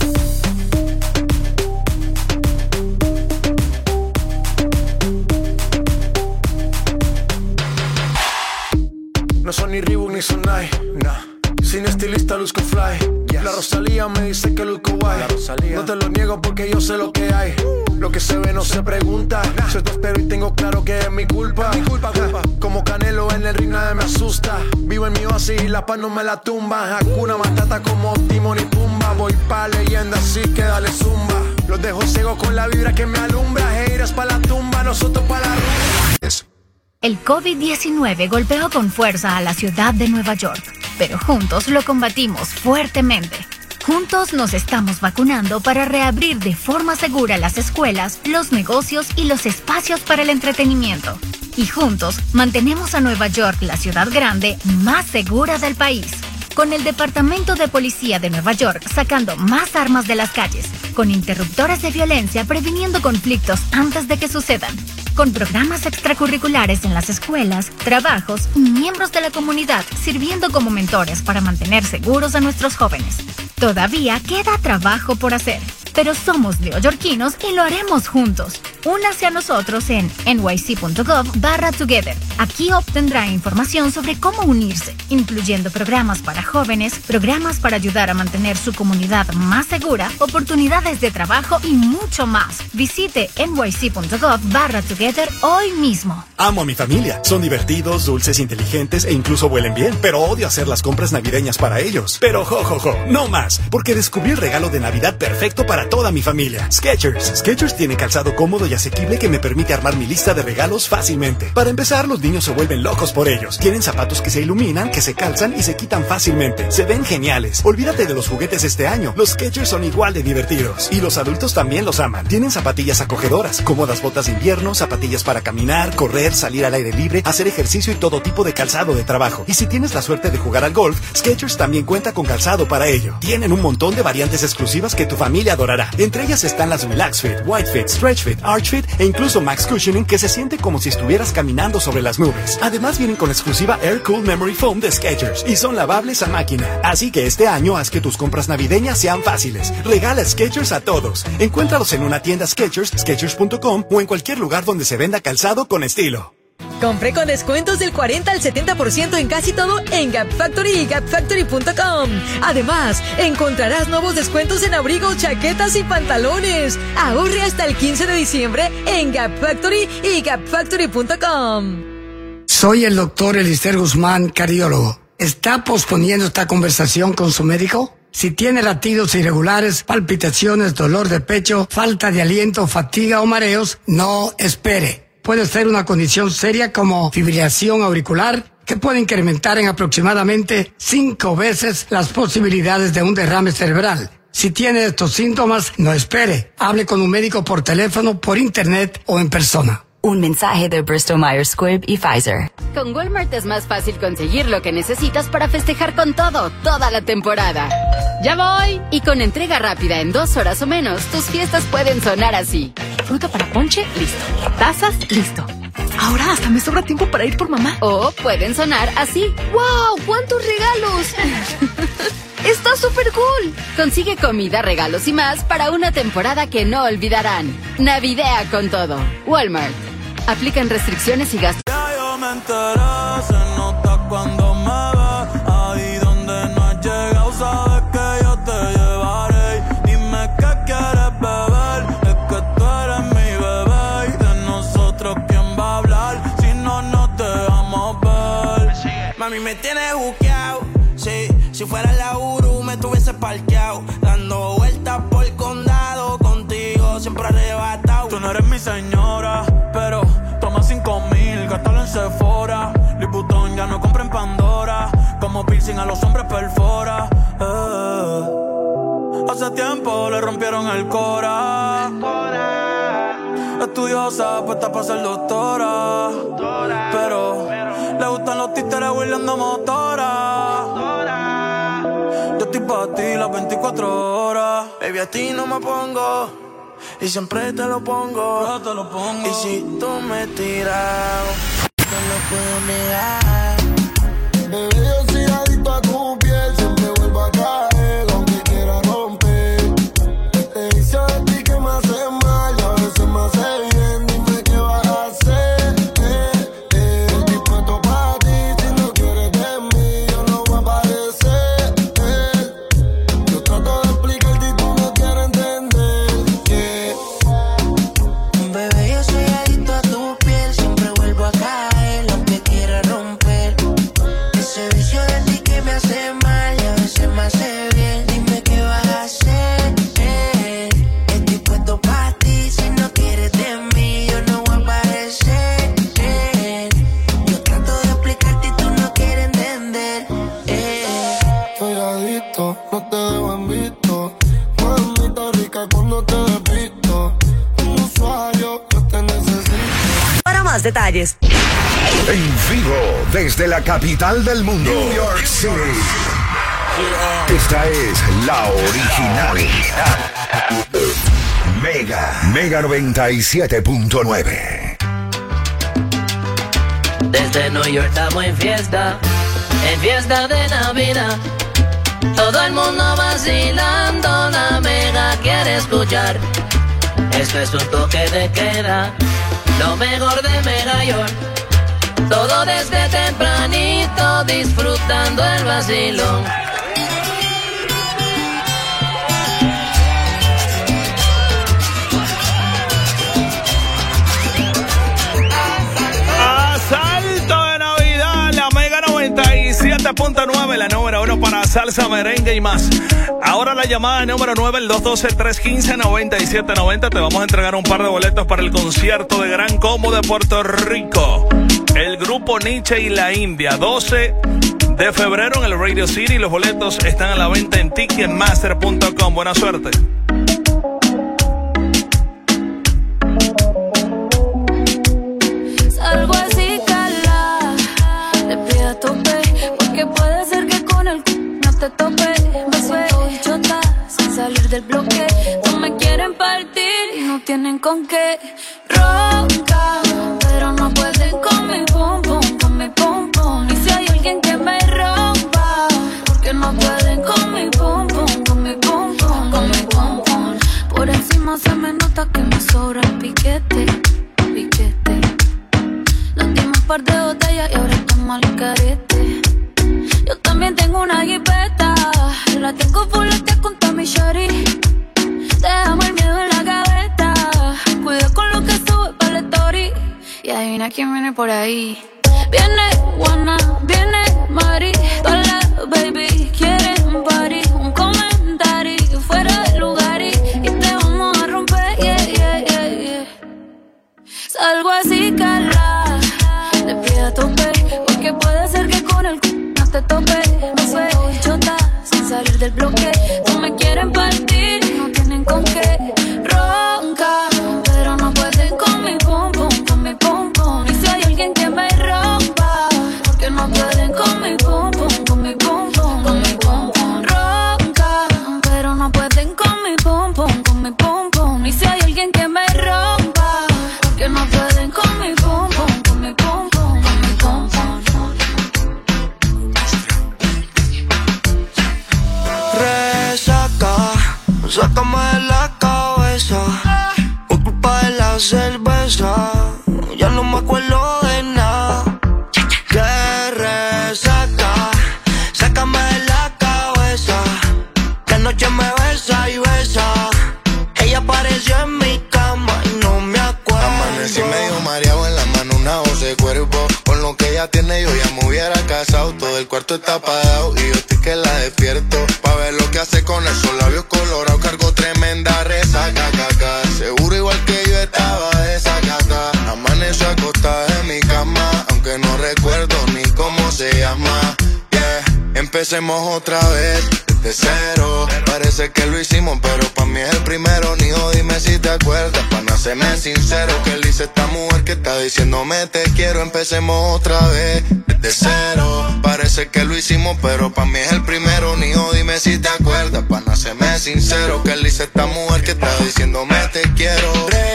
No son ni Reebok ni Sonai, nah. Sin estilista luzco fly, yes. La Rosalía me dice que luzco guay. No te lo niego porque yo sé lo que hay. Lo que se ve no se pregunta, nah. Yo te espero y tengo claro que es mi culpa, mi culpa, culpa. Como Canelo en el ring nadie me asusta. Vivo en mi oasis y la paz no me la tumba. Hakuna Matata como Timon y Pumba. Voy pa' leyenda así que dale zumba. Los dejo ciego con la vibra que me alumbra. Haters pa' la tumba, nosotros pa' la rumba. El COVID diecinueve golpeó con fuerza a la ciudad de Nueva York, pero juntos lo combatimos fuertemente. Juntos nos estamos vacunando para reabrir de forma segura las escuelas, los negocios y los espacios para el entretenimiento. Y juntos mantenemos a Nueva York la ciudad grande más segura del país. Con el Departamento de Policía de Nueva York sacando más armas de las calles, con interruptores de violencia previniendo conflictos antes de que sucedan, con programas extracurriculares en las escuelas, trabajos y miembros de la comunidad sirviendo como mentores para mantener seguros a nuestros jóvenes. Todavía queda trabajo por hacer, pero somos neoyorquinos y lo haremos juntos. Únase a nosotros en nyc.gov barra together. Aquí obtendrá información sobre cómo unirse, incluyendo programas para jóvenes, programas para ayudar a mantener su comunidad más segura, oportunidades de trabajo y mucho más. Visite nyc.gov barra together hoy mismo. Amo a mi familia. Son divertidos, dulces, inteligentes e incluso huelen bien. Pero odio hacer las compras navideñas para ellos. Pero jo, jo, jo, no más. Porque descubrí el regalo de Navidad perfecto para toda mi familia. Skechers. Skechers tiene calzado cómodo y asequible que me permite armar mi lista de regalos fácilmente. Para empezar, los niños se vuelven locos por ellos. Tienen zapatos que se iluminan, que se calzan y se quitan fácilmente. Se ven geniales. Olvídate de los juguetes este año. Los Skechers son igual de divertidos. Y los adultos también los aman. Tienen zapatillas acogedoras, cómodas botas de invierno, zapatillas para caminar, correr, salir al aire libre, hacer ejercicio y todo tipo de calzado de trabajo. Y si tienes la suerte de jugar al golf, Skechers también cuenta con calzado para ello. Tienen un montón de variantes exclusivas que tu familia adorará. Entre ellas están las Relax Fit, Wide Fit, Stretch Fit, Arch Fit e incluso Max Cushioning, que se siente como si estuvieras caminando sobre las nubes. Además vienen con exclusiva Air Cool Memory Foam de Skechers y son lavables a máquina. Así que este año haz que tus compras navideñas sean fáciles. Regala Skechers a todos. Encuéntralos en una tienda Skechers, skechers punto com o en cualquier lugar donde se venda calzado con estilo. Compré con descuentos del cuarenta al setenta por ciento en casi todo en Gap Factory y gap factory punto com. Además, encontrarás nuevos descuentos en abrigos, chaquetas y pantalones. Ahorre hasta el quince de diciembre en Gap Factory y gap factory punto com. Soy el doctor Elister Guzmán, cardiólogo. ¿Está posponiendo esta conversación con su médico? Si tiene latidos irregulares, palpitaciones, dolor de pecho, falta de aliento, fatiga o mareos, no espere. Puede ser una condición seria como fibrilación auricular, que puede incrementar en aproximadamente cinco veces las posibilidades de un derrame cerebral. Si tiene estos síntomas, no espere. Hable con un médico por teléfono, por internet o en persona. Un mensaje de Bristol Myers Squibb y Pfizer. Con Walmart es más fácil conseguir lo que necesitas para festejar con todo, toda la temporada. ¡Ya voy! Y con entrega rápida en dos horas o menos, tus fiestas pueden sonar así. Fruta para ponche, listo. Tazas, listo. Ahora hasta me sobra tiempo para ir por mamá. O pueden sonar así. ¡Wow! ¡Cuántos regalos! ¡Está súper cool! Consigue comida, regalos y más para una temporada que no olvidarán. Navidea con todo. Walmart. Aplican restricciones y gastos. Ya yo me enteré, se nota cuando me ve. Ahí donde no has llegado, sabes que yo te llevaré. Dime qué quieres beber, es que tú eres mi bebé. Y de nosotros, ¿quién va a hablar? Si no, no te vamos a ver. Mami, me tienes buqueado, sí. Si fuera la Uru, me tuviese parqueado. Dando vueltas por el condado, contigo siempre arrebatado. Tú no eres mi señora, pero toma cinco mil, gástalo en Sephora. Liputón ya no compra en Pandora. Como piercing a los hombres perfora. Eh. Hace tiempo le rompieron el cora. Estudiosa, puesta para ser doctora. Pero le gustan los títeres huirleando motora. Yo estoy pa' ti las veinticuatro horas. Baby, a ti no me pongo y siempre te lo pongo. Yo te lo pongo. Y si tú me tiras, no lo puedo negar. Bebé, yo soy adicto a tu piel, siempre vuelvo a caer, aunque quiera romper. Te hice de ti que me hace mal y a veces me hace bien. Dime qué vas a hacer. Eh, eh. Estoy dispuesto para ti, si no quieres de mí, yo no voy a aparecer. Eh. Yo trato de explicarte y tú no quieres entender. Yeah. Bebé, yo soy adicto a tu piel, siempre vuelvo a caer, aunque quiera romper. Ese vicio de ti que me hace mal y a veces me hace bien. Dime qué vas a hacer. Eh. Estoy puesto para ti, si no quieres de mí, yo no voy a aparecer. Eh. Yo trato de explicarte y tú no quieres entender. Eh. Soy adicto, no te dejo en visto. Mamita rica cuando te despisto. Un usuario, yo te necesito. Para más detalles. En vivo desde la capital del mundo, New York City. Esta es la original. Mega, Mega noventa y siete punto nueve. Desde New York estamos en fiesta, en fiesta de Navidad. Todo el mundo vacilando, la Mega quiere escuchar. Esto es un toque de queda, lo mejor de Mega York. Todo desde tempranito, disfrutando el vacilón. Asalto de Navidad, la Mega noventa y siete punto nueve, la número uno para salsa, merengue y más. Ahora la llamada número nueve, el dos uno dos, tres uno cinco, nueve siete nueve cero. Te vamos a entregar un par de boletos para el concierto de Gran Combo de Puerto Rico. El grupo Nietzsche y la India, doce de febrero en el Radio City. Los boletos están a la venta en ticketmaster punto com. Buena suerte. Salgo así, cala, le pido a tope, porque puede ser que con el c no te tope. Me suelto y chota, sin salir del bloque. No me quieren partir y no tienen con qué. Ronca, pero no pueden con mi pum pum, con mi pum pum. Y si hay alguien que me rompa, porque no pueden con mi pum pum, con mi pum pum, con mi pum pum. Por encima se me nota que me sobra el piquete, piquete. Nos dimos un par de botellas y ahora estamos al carete. Yo también tengo una jipeta, la tengo fulete con Tommy Shari. Dejamos el miedo en la gaveta, cuida con lo que sube para la story. Y adivina quién viene por ahí. Viene Juana, viene Mari, todas las baby quieren un party, un comentario fuera del lugar y, y te vamos a romper, yeah, yeah, yeah, yeah. Salgo así, bloque. No me quieren partir, no tienen con qué. Ronca, pero no pueden con mi pum pum, con mi pum pum. Y si hay alguien que me rompa, porque no pueden con mi pum pum, con mi pum pum, con mi pum pum. Ronca, pero no pueden con mi pum pum, con mi pum pum. Y si hay alguien que me rompa, porque no pueden con mi pum pum, con mi pum pum, con mi pum pum. Resaca, sácame de la cabeza, por culpa de la cerveza, ya no me acuerdo de nada. Que resaca, sácame de la cabeza, que anoche me besa y besa, ella apareció en mi cama y no me acuerdo. Amanecí medio mareado, en la mano una voz de cuerpo, con lo que ella tiene yo ya me hubiera casado. Todo el cuarto está apagado y yo estoy que la despierto, pa' ver lo que hace con esos labios colorados. Cargo tremenda resaca, caca, seguro igual que yo estaba desacata. Amaneció acostada en mi cama, aunque no recuerdo ni cómo se llama. Yeah, empecemos otra vez desde cero. Parece que lo hicimos, pero pa' mí es el primero. Nijo, dime si te acuerdas, pa' no serme sincero. Que le hice esta mujer que está diciéndome te quiero. Empecemos otra vez desde cero. Parece que lo hicimos, pero pa' mí es el primero. Nijo, dime si te acuerdas, pa' no serme sincero. Que le hice esta mujer que está diciéndome te quiero.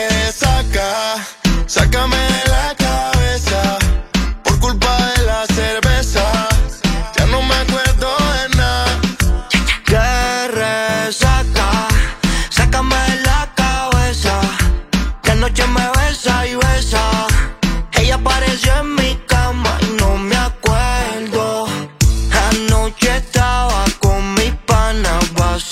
Resaca, sácame de la cabeza, por culpa de la cerveza, ya no me acuerdo de nada. Que resaca, sácame de la cabeza, que anoche me besa y besa, ella apareció en mi cama y no me acuerdo. Anoche estaba con mis panas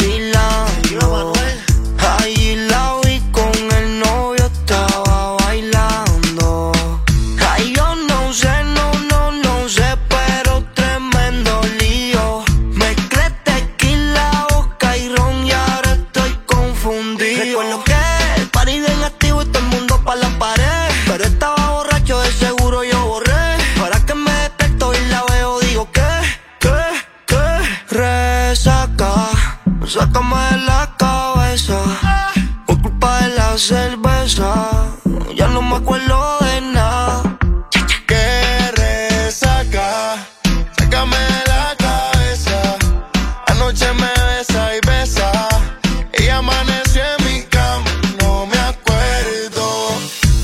vacilando, ahí la vi con el novio, estaba bailando. Ay, yo no sé, no, no, no sé, pero tremendo lío. Mezclé tequila, vodka y ron y ahora estoy confundido. Recuerdo que el party bien activo y todo el mundo pa' la pared, pero estaba borracho, de seguro yo borré. Ahora que me despierto y la veo digo que, que, que resaca, sácame de la cabeza, por culpa de la cerveza, ya no me acuerdo de nada. Que resaca, sácame de la cabeza, anoche me besa y besa, ella amaneció en mi cama, no me acuerdo.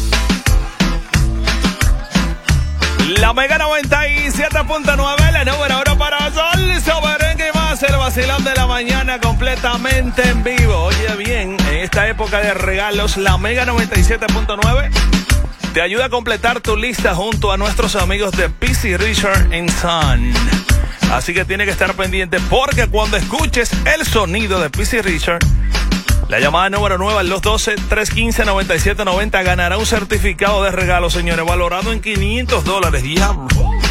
La Mega noventa y siete punto nueve, la número uno para Salsa, Merengue y más, el vacilón de la mañana completamente en vivo. Oye bien, en esta época de regalos, la Mega noventa y siete punto nueve te ayuda a completar tu lista junto a nuestros amigos de P C Richard and Son. Así que tiene que estar pendiente, porque cuando escuches el sonido de P C Richard, la llamada número nueve al dos uno dos, tres uno cinco, nueve siete nueve cero ganará un certificado de regalo, señores, valorado en quinientos dólares. Diablo.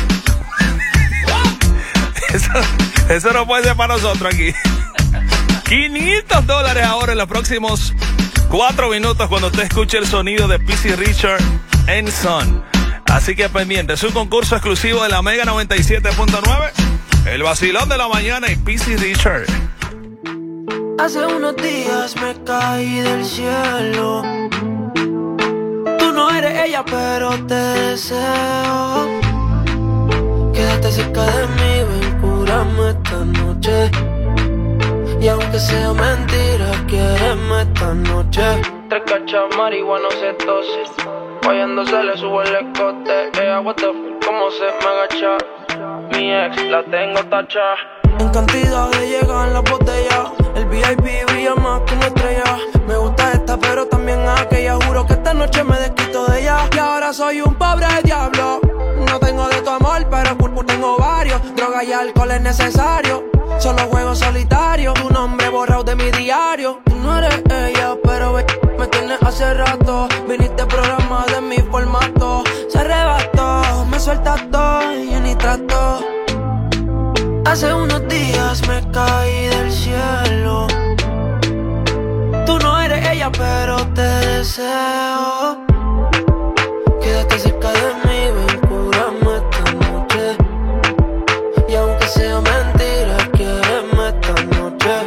Eso, eso no puede ser para nosotros aquí. quinientos dólares ahora en los próximos cuatro minutos cuando te escuche el sonido de P C Richard and Son. Así que pendiente, es un concurso exclusivo de la Mega noventa y siete punto nueve, el vacilón de la mañana y P C Richard. Hace unos días me caí del cielo. Tú no eres ella, pero te deseo. Quédate cerca de mí, ven, cúrame esta noche. Y aunque sea mentira, quiéreme esta noche. Tres cachas, marihuana, se tose. Fallando se le sube el escote. Ella, what the fuck, cómo se me agacha. Mi ex, la tengo tacha. En cantidad de llegan las botellas, el V I P brilla más que una estrella. Me gusta esta, pero también aquella. Juro que esta noche me desquito de ella. Y ahora soy un pobre diablo. No tengo de tu amor, pero pulpo tengo varios. Droga y alcohol es necesario. Solo juego solitario. Tu nombre borrado de mi diario. Tú no eres ella, pero me tienes hace rato. Viniste programa de mi formato. Se arrebató, me sueltas todo y yo ni trato. Hace unos días me caí del cielo. Tú no eres ella, pero te deseo. Quédate cerca de mí, ven, cúrame esta noche. Y aunque sea mentira, quiéreme esta noche.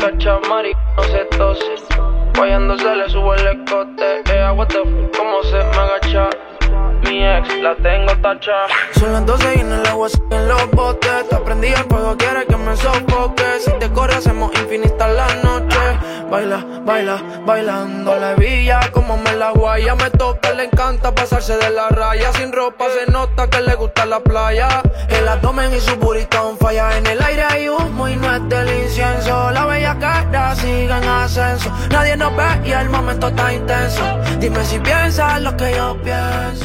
cacha, mari, no se tose. Guayando se le sube el escote. Ella, what the fuck, cómo se me agacha. Mi ex la tengo tacha. Son las doce y en el agua en los botes. Te prendí el fuego, quiere que me sofoque. Si te corre hacemos infinita la noche. Baila, baila, bailando la villa. Como me la guaya, me toca, le encanta pasarse de la raya. Sin ropa se nota que le gusta la playa. El abdomen y su burrito on falla. En el aire hay humo y no es del incienso. La bella cara sigue en ascenso. Nadie nos ve y el momento está intenso. Dime si piensas lo que yo pienso.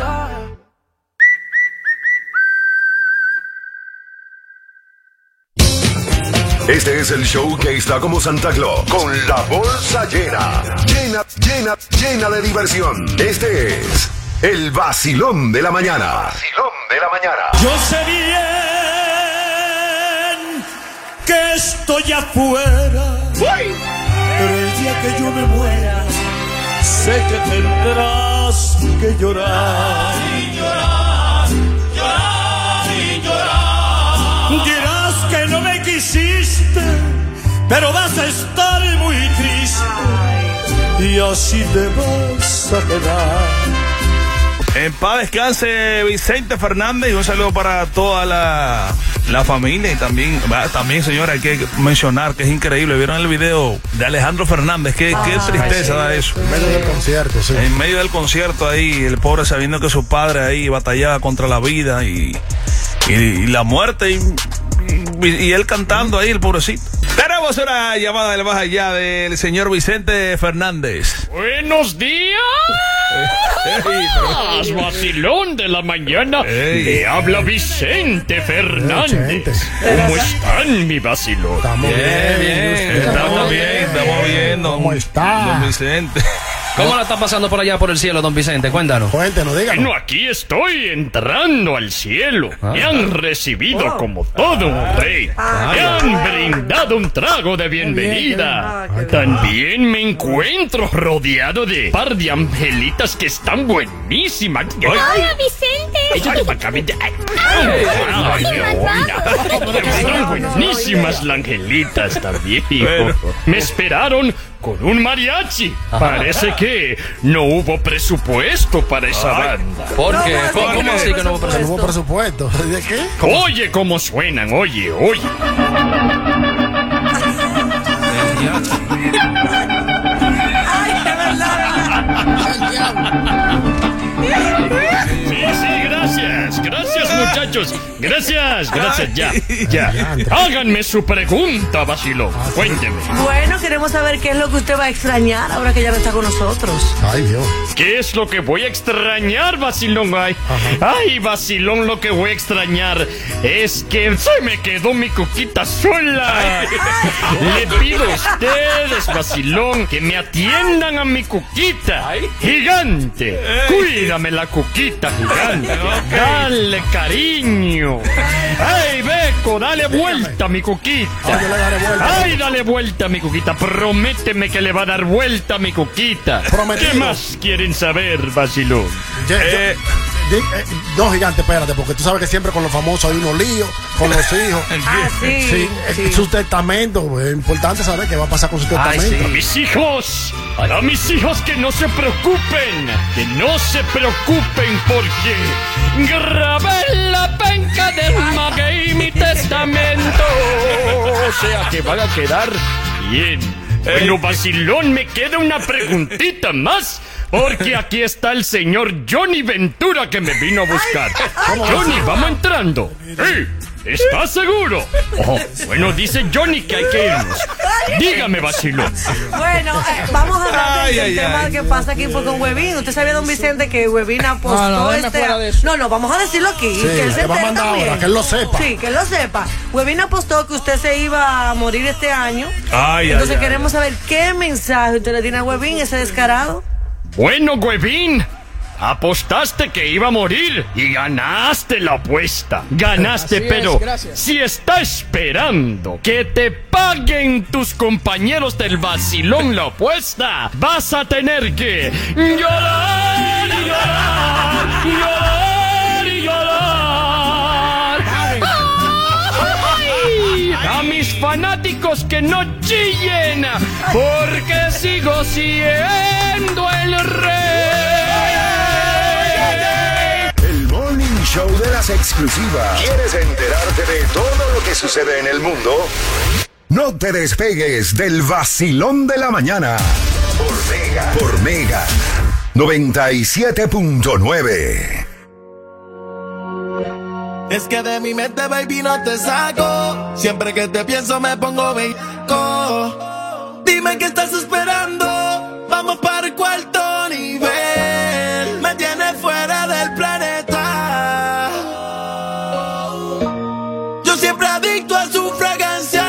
Este es el show que está como Santa Claus, con la bolsa llena, llena, llena, llena de diversión. Este es el vacilón de la mañana. Vacilón de la mañana. Yo sé bien que estoy afuera, ¡uy! Pero el día que yo me muera, sé que tendrás que llorar. Y llorar, llorar y llorar. Dirás que no me quisiste, pero vas a estar muy triste y así te vas a quedar. En paz descanse Vicente Fernández y un saludo para toda la, la familia y también, también señora, hay que mencionar que es increíble. ¿Vieron el video de Alejandro Fernández? Qué, ah, qué tristeza sí, da eso. En medio del concierto, sí. En medio del concierto ahí, el pobre sabiendo que su padre ahí batallaba contra la vida y, y, y la muerte y, y, y él cantando ahí, el pobrecito. Tenemos una llamada del más allá del señor Vicente Fernández. Buenos días. Hey, vacilón de la mañana. Hey. Le habla Vicente Fernández. ¿Cómo están, mi vacilón? Estamos bien, bien, bien. Estamos bien, estamos bien. Don, ¿Cómo está? Don Vicente. ¿Cómo la está pasando por allá por el cielo, don Vicente? Cuéntanos. Cuéntanos, díganos. Bueno, aquí estoy entrando al cielo. Ah. Me han recibido oh. como todo un rey. Ah. Me han brindado un trago de bienvenida. Bien, También me encuentro rodeado de un par de angelitas que están buenísimas. ¡Hola, Vicente! Están buenísimas las angelitas también. Me esperaron con un mariachi. Parece que no hubo presupuesto para esa banda. ¿Por qué? ¿Cómo, ¿Cómo así que no hubo presupuesto? No hubo presupuesto. ¿De qué? Oye cómo suenan, oye, oye. Ay, de verdad. Sí, sí, gracias. Gracias, muchachos. Gracias, gracias, ya, ya. Háganme su pregunta, vacilón. Cuénteme. Bueno, queremos saber qué es lo que usted va a extrañar ahora que ya no está con nosotros. Ay, Dios. ¿Qué es lo que voy a extrañar, vacilón? Ay, ay, vacilón, lo que voy a extrañar es que se me quedó mi cuquita sola. Le pido a ustedes, vacilón, que me atiendan a mi cuquita. Gigante. Cuídame la cuquita, gigante. Dale cariño. ¡Ay, Beco! ¡Dale vuelta a mi cuquita! ¡Ay, dale vuelta a mi cuquita! Prométeme que le va a dar vuelta a mi cuquita. Prometido. ¿Qué más quieren saber, vacilón? Yo, eh, yo, eh, no, gigante, espérate, porque tú sabes que siempre con los famosos hay unos líos, con los hijos. Ah, sí, sí, sí. Su testamento, es importante saber qué va a pasar con su testamento. Ay, sí. A mis hijos, a mis hijos que no se preocupen, que no se preocupen porque grabé en la penca del maguey mi testamento. O sea que van a quedar bien. Bueno, vacilón, me queda una preguntita más. Porque aquí está el señor Johnny Ventura que me vino a buscar. Johnny, vamos entrando. ¡Ey! ¿Estás seguro? Oh, bueno, dice Johnny que hay que irnos. Dígame, vacilón. Bueno, eh, vamos a hablar del, del tema ay. que pasa aquí pues, con Huevín. ¿Usted sabía, don Vicente, que Huevín apostó no, no, este... No, no, vamos a decirlo aquí. Sí, que él se va a mandar ahora, que él lo sepa. Sí, que él lo sepa. Huevín apostó que usted se iba a morir este año. Ay, Entonces ay, queremos ay. saber qué mensaje usted le tiene a Huevín, ese descarado. Bueno, Huevín, apostaste que iba a morir y ganaste la apuesta. Ganaste, Así pero es, gracias. si está esperando que te paguen tus compañeros del vacilón la apuesta, vas a tener que llorar y llorar y llorar y llorar. ¡Ay! A mis fanáticos que no chillen, porque sigo siendo el rey. El Morning Show de las exclusivas. ¿Quieres enterarte de todo lo que sucede en el mundo? No te despegues del vacilón de la mañana. Por Mega. Por Mega. noventa y siete punto nueve. Es que de mi mente, baby, no te saco. Siempre que te pienso me pongo beco. Dime qué estás esperando. Vamos para el cuarto nivel. Me tienes fuera del planeta. Yo siempre adicto a su fragancia.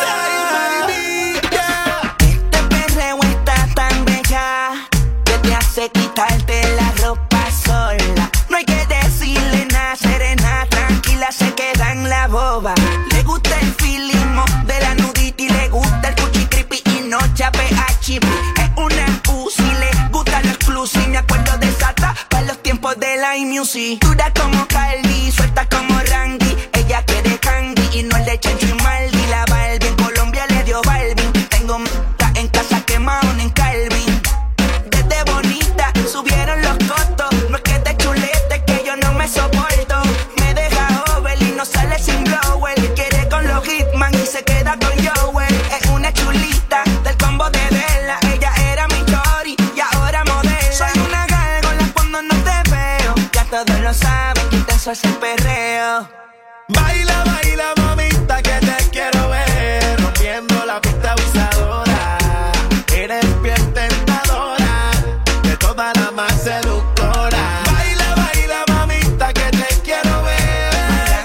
Say, baby, yeah. Este perreo está tan bella que te hace quitarte la ropa sola. No hay que decirle nada, serena, tranquila, se queda en la boba. Le gusta el filismo de la nudity, le gusta el cuchi creepy y no chape a chipi. Es una pussy, le gusta lo exclusive. Me acuerdo de Sata para los tiempos de la iMusic. Dura como Cardi, suelta como Randy. Ella quiere candy y no el de Chencho y Maldi. La Barbie en Colombia le dio Balvin. Tengo m*** en casa quemado en Calvin. Desde bonita subieron los costos. No es que te chulete, que yo no me soporto. Me deja over y no sale sin blower. Quiere con los Hitman y se queda con Joel. Es una chulita del combo de Della. Ella era mi chori y ahora modela. Soy una gárgola cuando no te veo. Ya todos lo saben que intenso es el perreo. Baila, baila, mamita, que te quiero ver. Rompiendo la pista abusadora. Eres bien tentadora, de toda la más seductora. Baila, baila, mamita, que te quiero ver.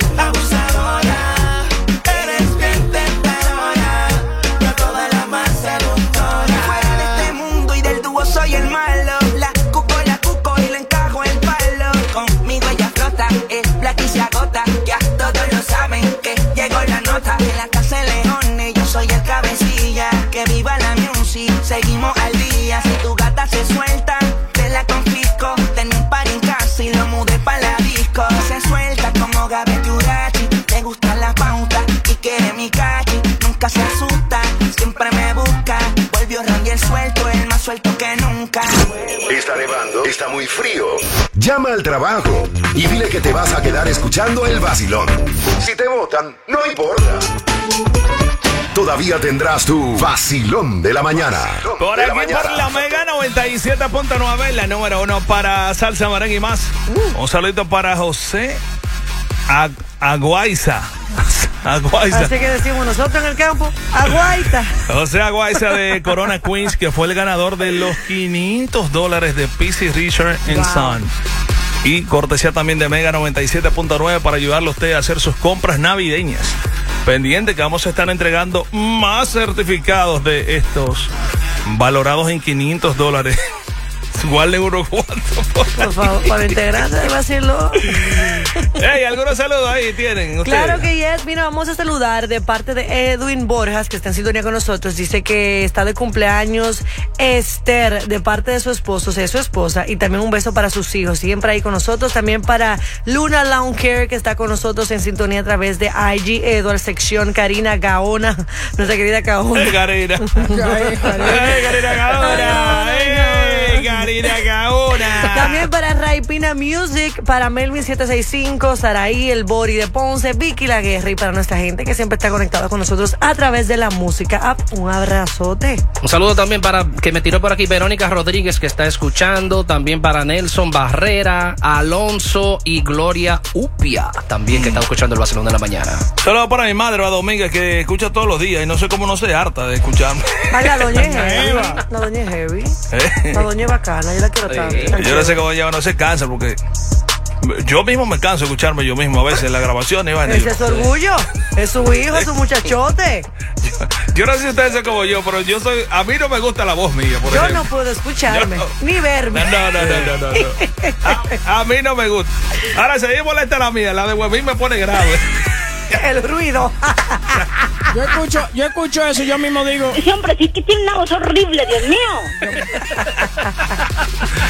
Abusadora, eres bien tentadora, de toda la más seductora. Fuera de este mundo y del dúo soy el malo. La cuco, la cuco y le encajo el palo. Conmigo ella flota, es black y se agota. Ya todos lo saben que llegó la nota. En la casa de Leones yo soy el cabecilla. Que viva la music, seguimos al día. Si tu gata se suelta, te la confisco. Tenía un par en casa y lo mudé pa' la disco. Se suelta como Gabriel Urachi. Le gusta la pauta y quiere mi cachi. Nunca se asusta, siempre me busca. Volvió Randy suelto, el más suelto que nunca. Está nevando, está muy frío. Llama al trabajo y dile que te vas a quedar escuchando el vacilón. Si te votan, no importa. Todavía tendrás tu vacilón de la mañana. Por de aquí la mañana. por la Mega noventa y siete punto nueve, la número uno para salsa, merengue y más. Uh. Un saludito para José Ag- Aguaiza. Aguaiza. Así que decimos nosotros en el campo, aguaita. José Aguaiza de Corona Queens, que fue el ganador de los quinientos dólares de P C Richard and Wow. Son. Y cortesía también de Mega noventa y siete punto nueve para ayudarle a usted a hacer sus compras navideñas. Pendiente que vamos a estar entregando más certificados de estos valorados en quinientos dólares. Guarden uno cuanto. Por, por favor, para integrarse del vacilón. Hey, algunos saludos ahí tienen ustedes. Claro que yes, mira, vamos a saludar de parte de Edwin Borjas, que está en sintonía con nosotros. Dice que está de cumpleaños Esther, de parte de su esposo, o sea, su esposa, y también un beso para sus hijos, siempre ahí con nosotros. También para Luna Lawn Care, que está con nosotros en sintonía a través de I G, Edward Sección, Karina Gaona, nuestra querida Gaona. Hey, Karina. Hey, Karina Gaona. Hey, Karina Gaona. También para Raipina Music, para Melvin siete seis cinco, Saraí, el Bori de Ponce, Vicky La Guerra, y para nuestra gente que siempre está conectada con nosotros a través de la música app. Un abrazote. Un saludo también para que me tiró por aquí Verónica Rodríguez, que está escuchando. También para Nelson Barrera, Alonso y Gloria Upia, también que está escuchando el vacilón de la mañana. Saludos para mi madre, a Dominga, que escucha todos los días y no sé cómo no se harta de escucharme. Ay, la doña es heavy. La doña es heavy. ¿Eh? La doña es bacana, yo la quiero tanto. Yo no sé cómo ella no se cansa porque yo mismo me canso de escucharme yo mismo a veces en la grabación. Ese es su orgullo, es su hijo, su muchachote. Yo, yo no sé si ustedes son como yo, pero yo soy, a mí no me gusta la voz mía, por Yo ejemplo. no puedo escucharme, Yo- ni verme. No, no, no, no, no, no. A, a mí no me gusta. Ahora, si a mí me molesta la mía, la de Huevín me pone grave. El ruido. Yo escucho, yo escucho eso y yo mismo digo. Ese hombre sí que tiene una voz horrible, Dios mío.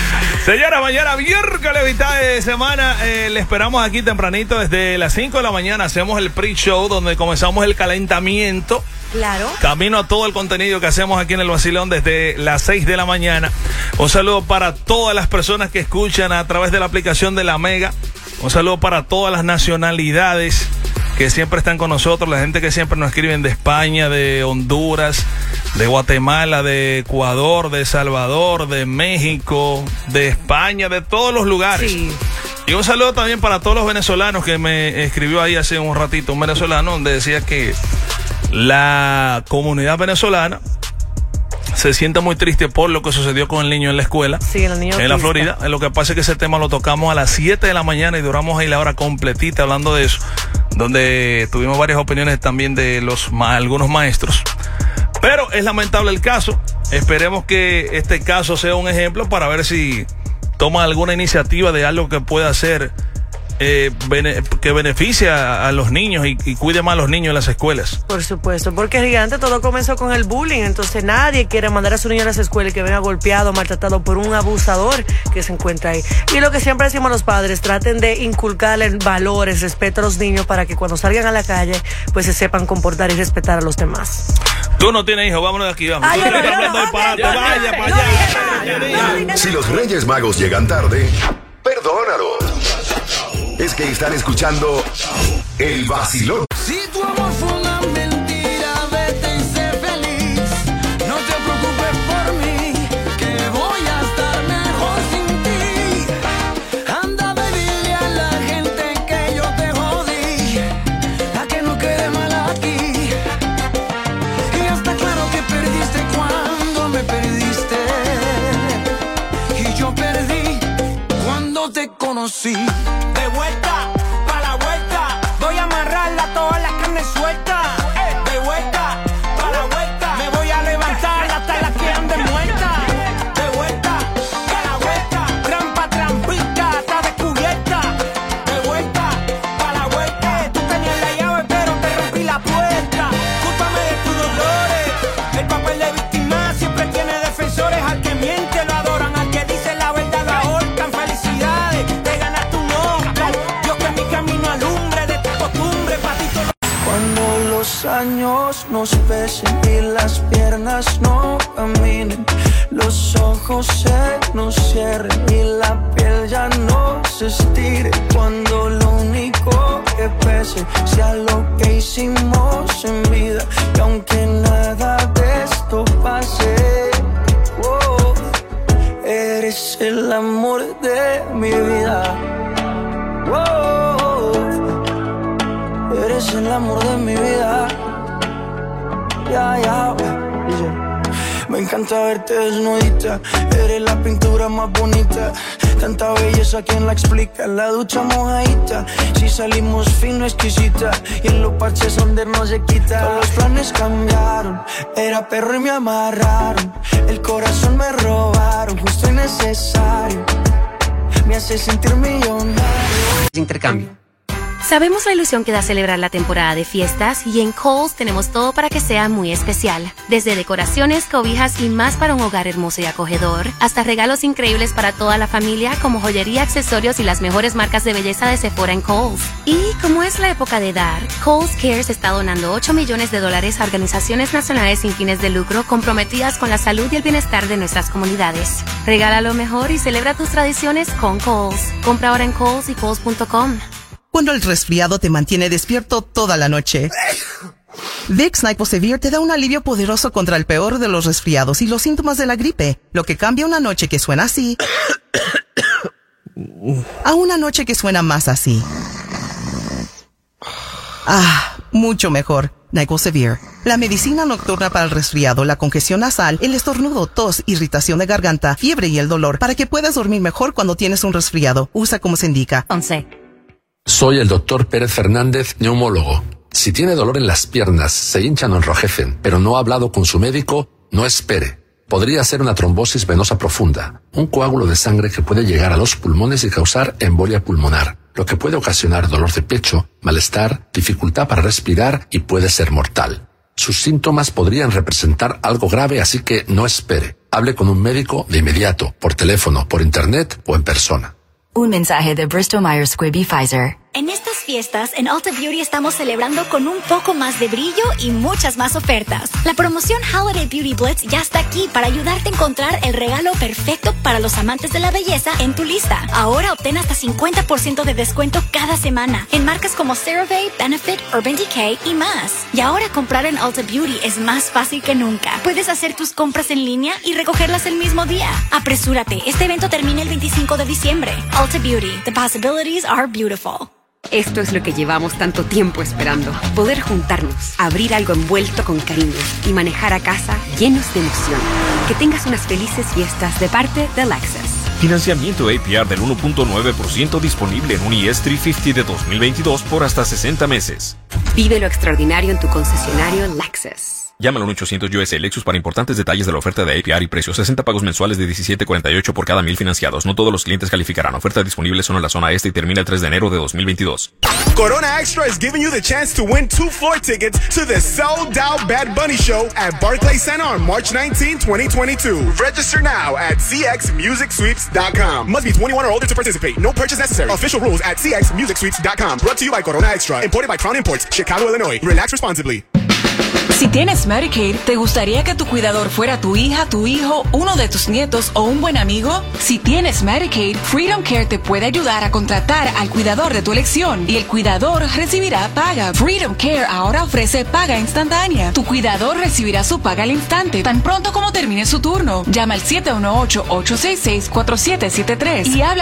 Señora, mañana miércoles, mitad de semana, eh, le esperamos aquí tempranito desde las cinco de la mañana. Hacemos el pre-show donde comenzamos el calentamiento. Claro. Camino a todo el contenido que hacemos aquí en el Vacilón desde las seis de la mañana. Un saludo para todas las personas que escuchan a través de la aplicación de La Mega. Un saludo para todas las nacionalidades que siempre están con nosotros, la gente que siempre nos escriben de España, de Honduras, de Guatemala, de Ecuador, de Salvador, de México, de España, de todos los lugares. Sí. Y un saludo también para todos los venezolanos que me escribió ahí hace un ratito, un venezolano, donde decía que la comunidad venezolana se siente muy triste por lo que sucedió con el niño en la escuela. Sí, el niño en la Florida. Lo que pasa es que ese tema lo tocamos a las siete de la mañana y duramos ahí la hora completita hablando de eso, donde tuvimos varias opiniones también de los algunos maestros. Pero es lamentable el caso. Esperemos que este caso sea un ejemplo para ver si toma alguna iniciativa de algo que pueda hacer Eh, bene, que beneficie a, a los niños y, y cuide más a los niños en las escuelas. Por supuesto, porque gigante todo comenzó con el bullying, entonces nadie quiere mandar a su niño a las escuelas y que venga golpeado, maltratado por un abusador que se encuentra ahí. Y lo que siempre decimos los padres, traten de inculcarle valores, respeto a los niños para que cuando salgan a la calle, pues se sepan comportar y respetar a los demás. Tú no tienes hijos, vámonos de aquí, vamos. Ay, Tú no, estás no, hablando no, de parate, no, no, vaya no, para no, allá. Si los Reyes Magos llegan tarde, perdónalos. Es que están escuchando El Vacilón. Si tu amor fue una mentira, vete y sé feliz. No te preocupes por mí, que voy a estar mejor sin ti. Anda, baby, a la gente que yo te jodí, a que no quede mal aquí. Y ya está claro que perdiste cuando me perdiste, y yo perdí cuando te conocí. De vuelta, pa' la vuelta, voy a amarrarla toda la carne suelta. De vuelta, pa' la vuelta, me voy a levantar hasta las que anden muertas. De vuelta, pa' la vuelta, trampa, trampita, está descubierta. De vuelta, pa' la vuelta, tú tenías la llave pero te rompí la puerta. Cúlpame de tus dolores, el papel de víctima siempre tiene defensores. Al que miente lo adoran, al que dice la verdad lo ahorcan. Felicidades, te ganaste un Oscar. Dios que mi camino alumbre de tu costumbre, patito. Cuando los años nos pesen y las piernas no caminen, los ojos se nos cierren y la piel ya no se estire. Cuando lo único que pese sea lo que hicimos en vida, y aunque nada de esto pase, oh, eres el amor de mi vida. Oh, eres el amor de mi vida. Ya, ya, dice. Me encanta verte desnudita, eres la pintura más bonita. Tanta belleza, ¿quién la explica? En la ducha mojadita, si salimos fino, exquisita. Y en los parches donde no se quita. Todos los planes cambiaron, era perro y me amarraron. El corazón me robaron, justo y necesario. Me hace sentir millonario. Intercambio. Sabemos la ilusión que da celebrar la temporada de fiestas y en Kohl's tenemos todo para que sea muy especial. Desde decoraciones, cobijas y más para un hogar hermoso y acogedor, hasta regalos increíbles para toda la familia como joyería, accesorios y las mejores marcas de belleza de Sephora en Kohl's. Y como es la época de dar, Kohl's Cares está donando ocho millones de dólares a organizaciones nacionales sin fines de lucro comprometidas con la salud y el bienestar de nuestras comunidades. Regala lo mejor y celebra tus tradiciones con Kohl's. Compra ahora en Kohl's y Kohl's punto com. Cuando el resfriado te mantiene despierto toda la noche, Vicks Nyposevir te da un alivio poderoso contra el peor de los resfriados y los síntomas de la gripe, lo que cambia una noche que suena así a una noche que suena más así. Ah, mucho mejor. Nyposevir, la medicina nocturna para el resfriado, la congestión nasal, el estornudo, tos, irritación de garganta, fiebre y el dolor, para que puedas dormir mejor cuando tienes un resfriado. Usa como se indica. once. Soy el doctor Pérez Fernández, neumólogo. Si tiene dolor en las piernas, se hinchan o enrojecen, pero no ha hablado con su médico, no espere. Podría ser una trombosis venosa profunda, un coágulo de sangre que puede llegar a los pulmones y causar embolia pulmonar, lo que puede ocasionar dolor de pecho, malestar, dificultad para respirar y puede ser mortal. Sus síntomas podrían representar algo grave, así que no espere. Hable con un médico de inmediato, por teléfono, por internet o en persona. Un mensaje de Bristol Myers Squibb y Pfizer. En estas fiestas, en Ulta Beauty estamos celebrando con un poco más de brillo y muchas más ofertas. La promoción Holiday Beauty Blitz ya está aquí para ayudarte a encontrar el regalo perfecto para los amantes de la belleza en tu lista. Ahora obtén hasta cincuenta por ciento de descuento cada semana en marcas como CeraVe, Benefit, Urban Decay y más. Y ahora comprar en Ulta Beauty es más fácil que nunca. Puedes hacer tus compras en línea y recogerlas el mismo día. Apresúrate, este evento termina el veinticinco de diciembre. Ulta Beauty, the possibilities are beautiful. Esto es lo que llevamos tanto tiempo esperando. Poder juntarnos, abrir algo envuelto con cariño y manejar a casa llenos de emoción. Que tengas unas felices fiestas de parte de Lexus. Financiamiento A P R del uno punto nueve por ciento disponible en un I S trescientos cincuenta de dos mil veintidós por hasta sesenta meses. Vive lo extraordinario en tu concesionario Lexus. Llama al uno ochocientos U S Lexus para importantes detalles de la oferta de A P R y precios. sesenta pagos mensuales de diecisiete cuarenta y ocho por cada mil financiados. No todos los clientes calificarán. Ofertas disponibles solo en la zona este y termina el tres de enero de dos mil veintidós. Corona Extra is giving you the chance to win two floor tickets to the sold out Bad Bunny show at Barclays Center on March nineteenth, twenty twenty-two. Register now at c x music sweeps dot com. Must be twenty-one or older to participate. No purchase necessary. Official rules at c x music sweeps dot com. Brought to you by Corona Extra. Imported by Crown Imports, Chicago, Illinois. Relax responsibly. Si tienes Medicaid, ¿te gustaría que tu cuidador fuera tu hija, tu hijo, uno de tus nietos o un buen amigo? Si tienes Medicaid, Freedom Care te puede ayudar a contratar al cuidador de tu elección y el cuidador recibirá paga. Freedom Care ahora ofrece paga instantánea. Tu cuidador recibirá su paga al instante, tan pronto como termine su turno. Llama al siete uno ocho, ocho seis seis, cuatro siete siete tres y habla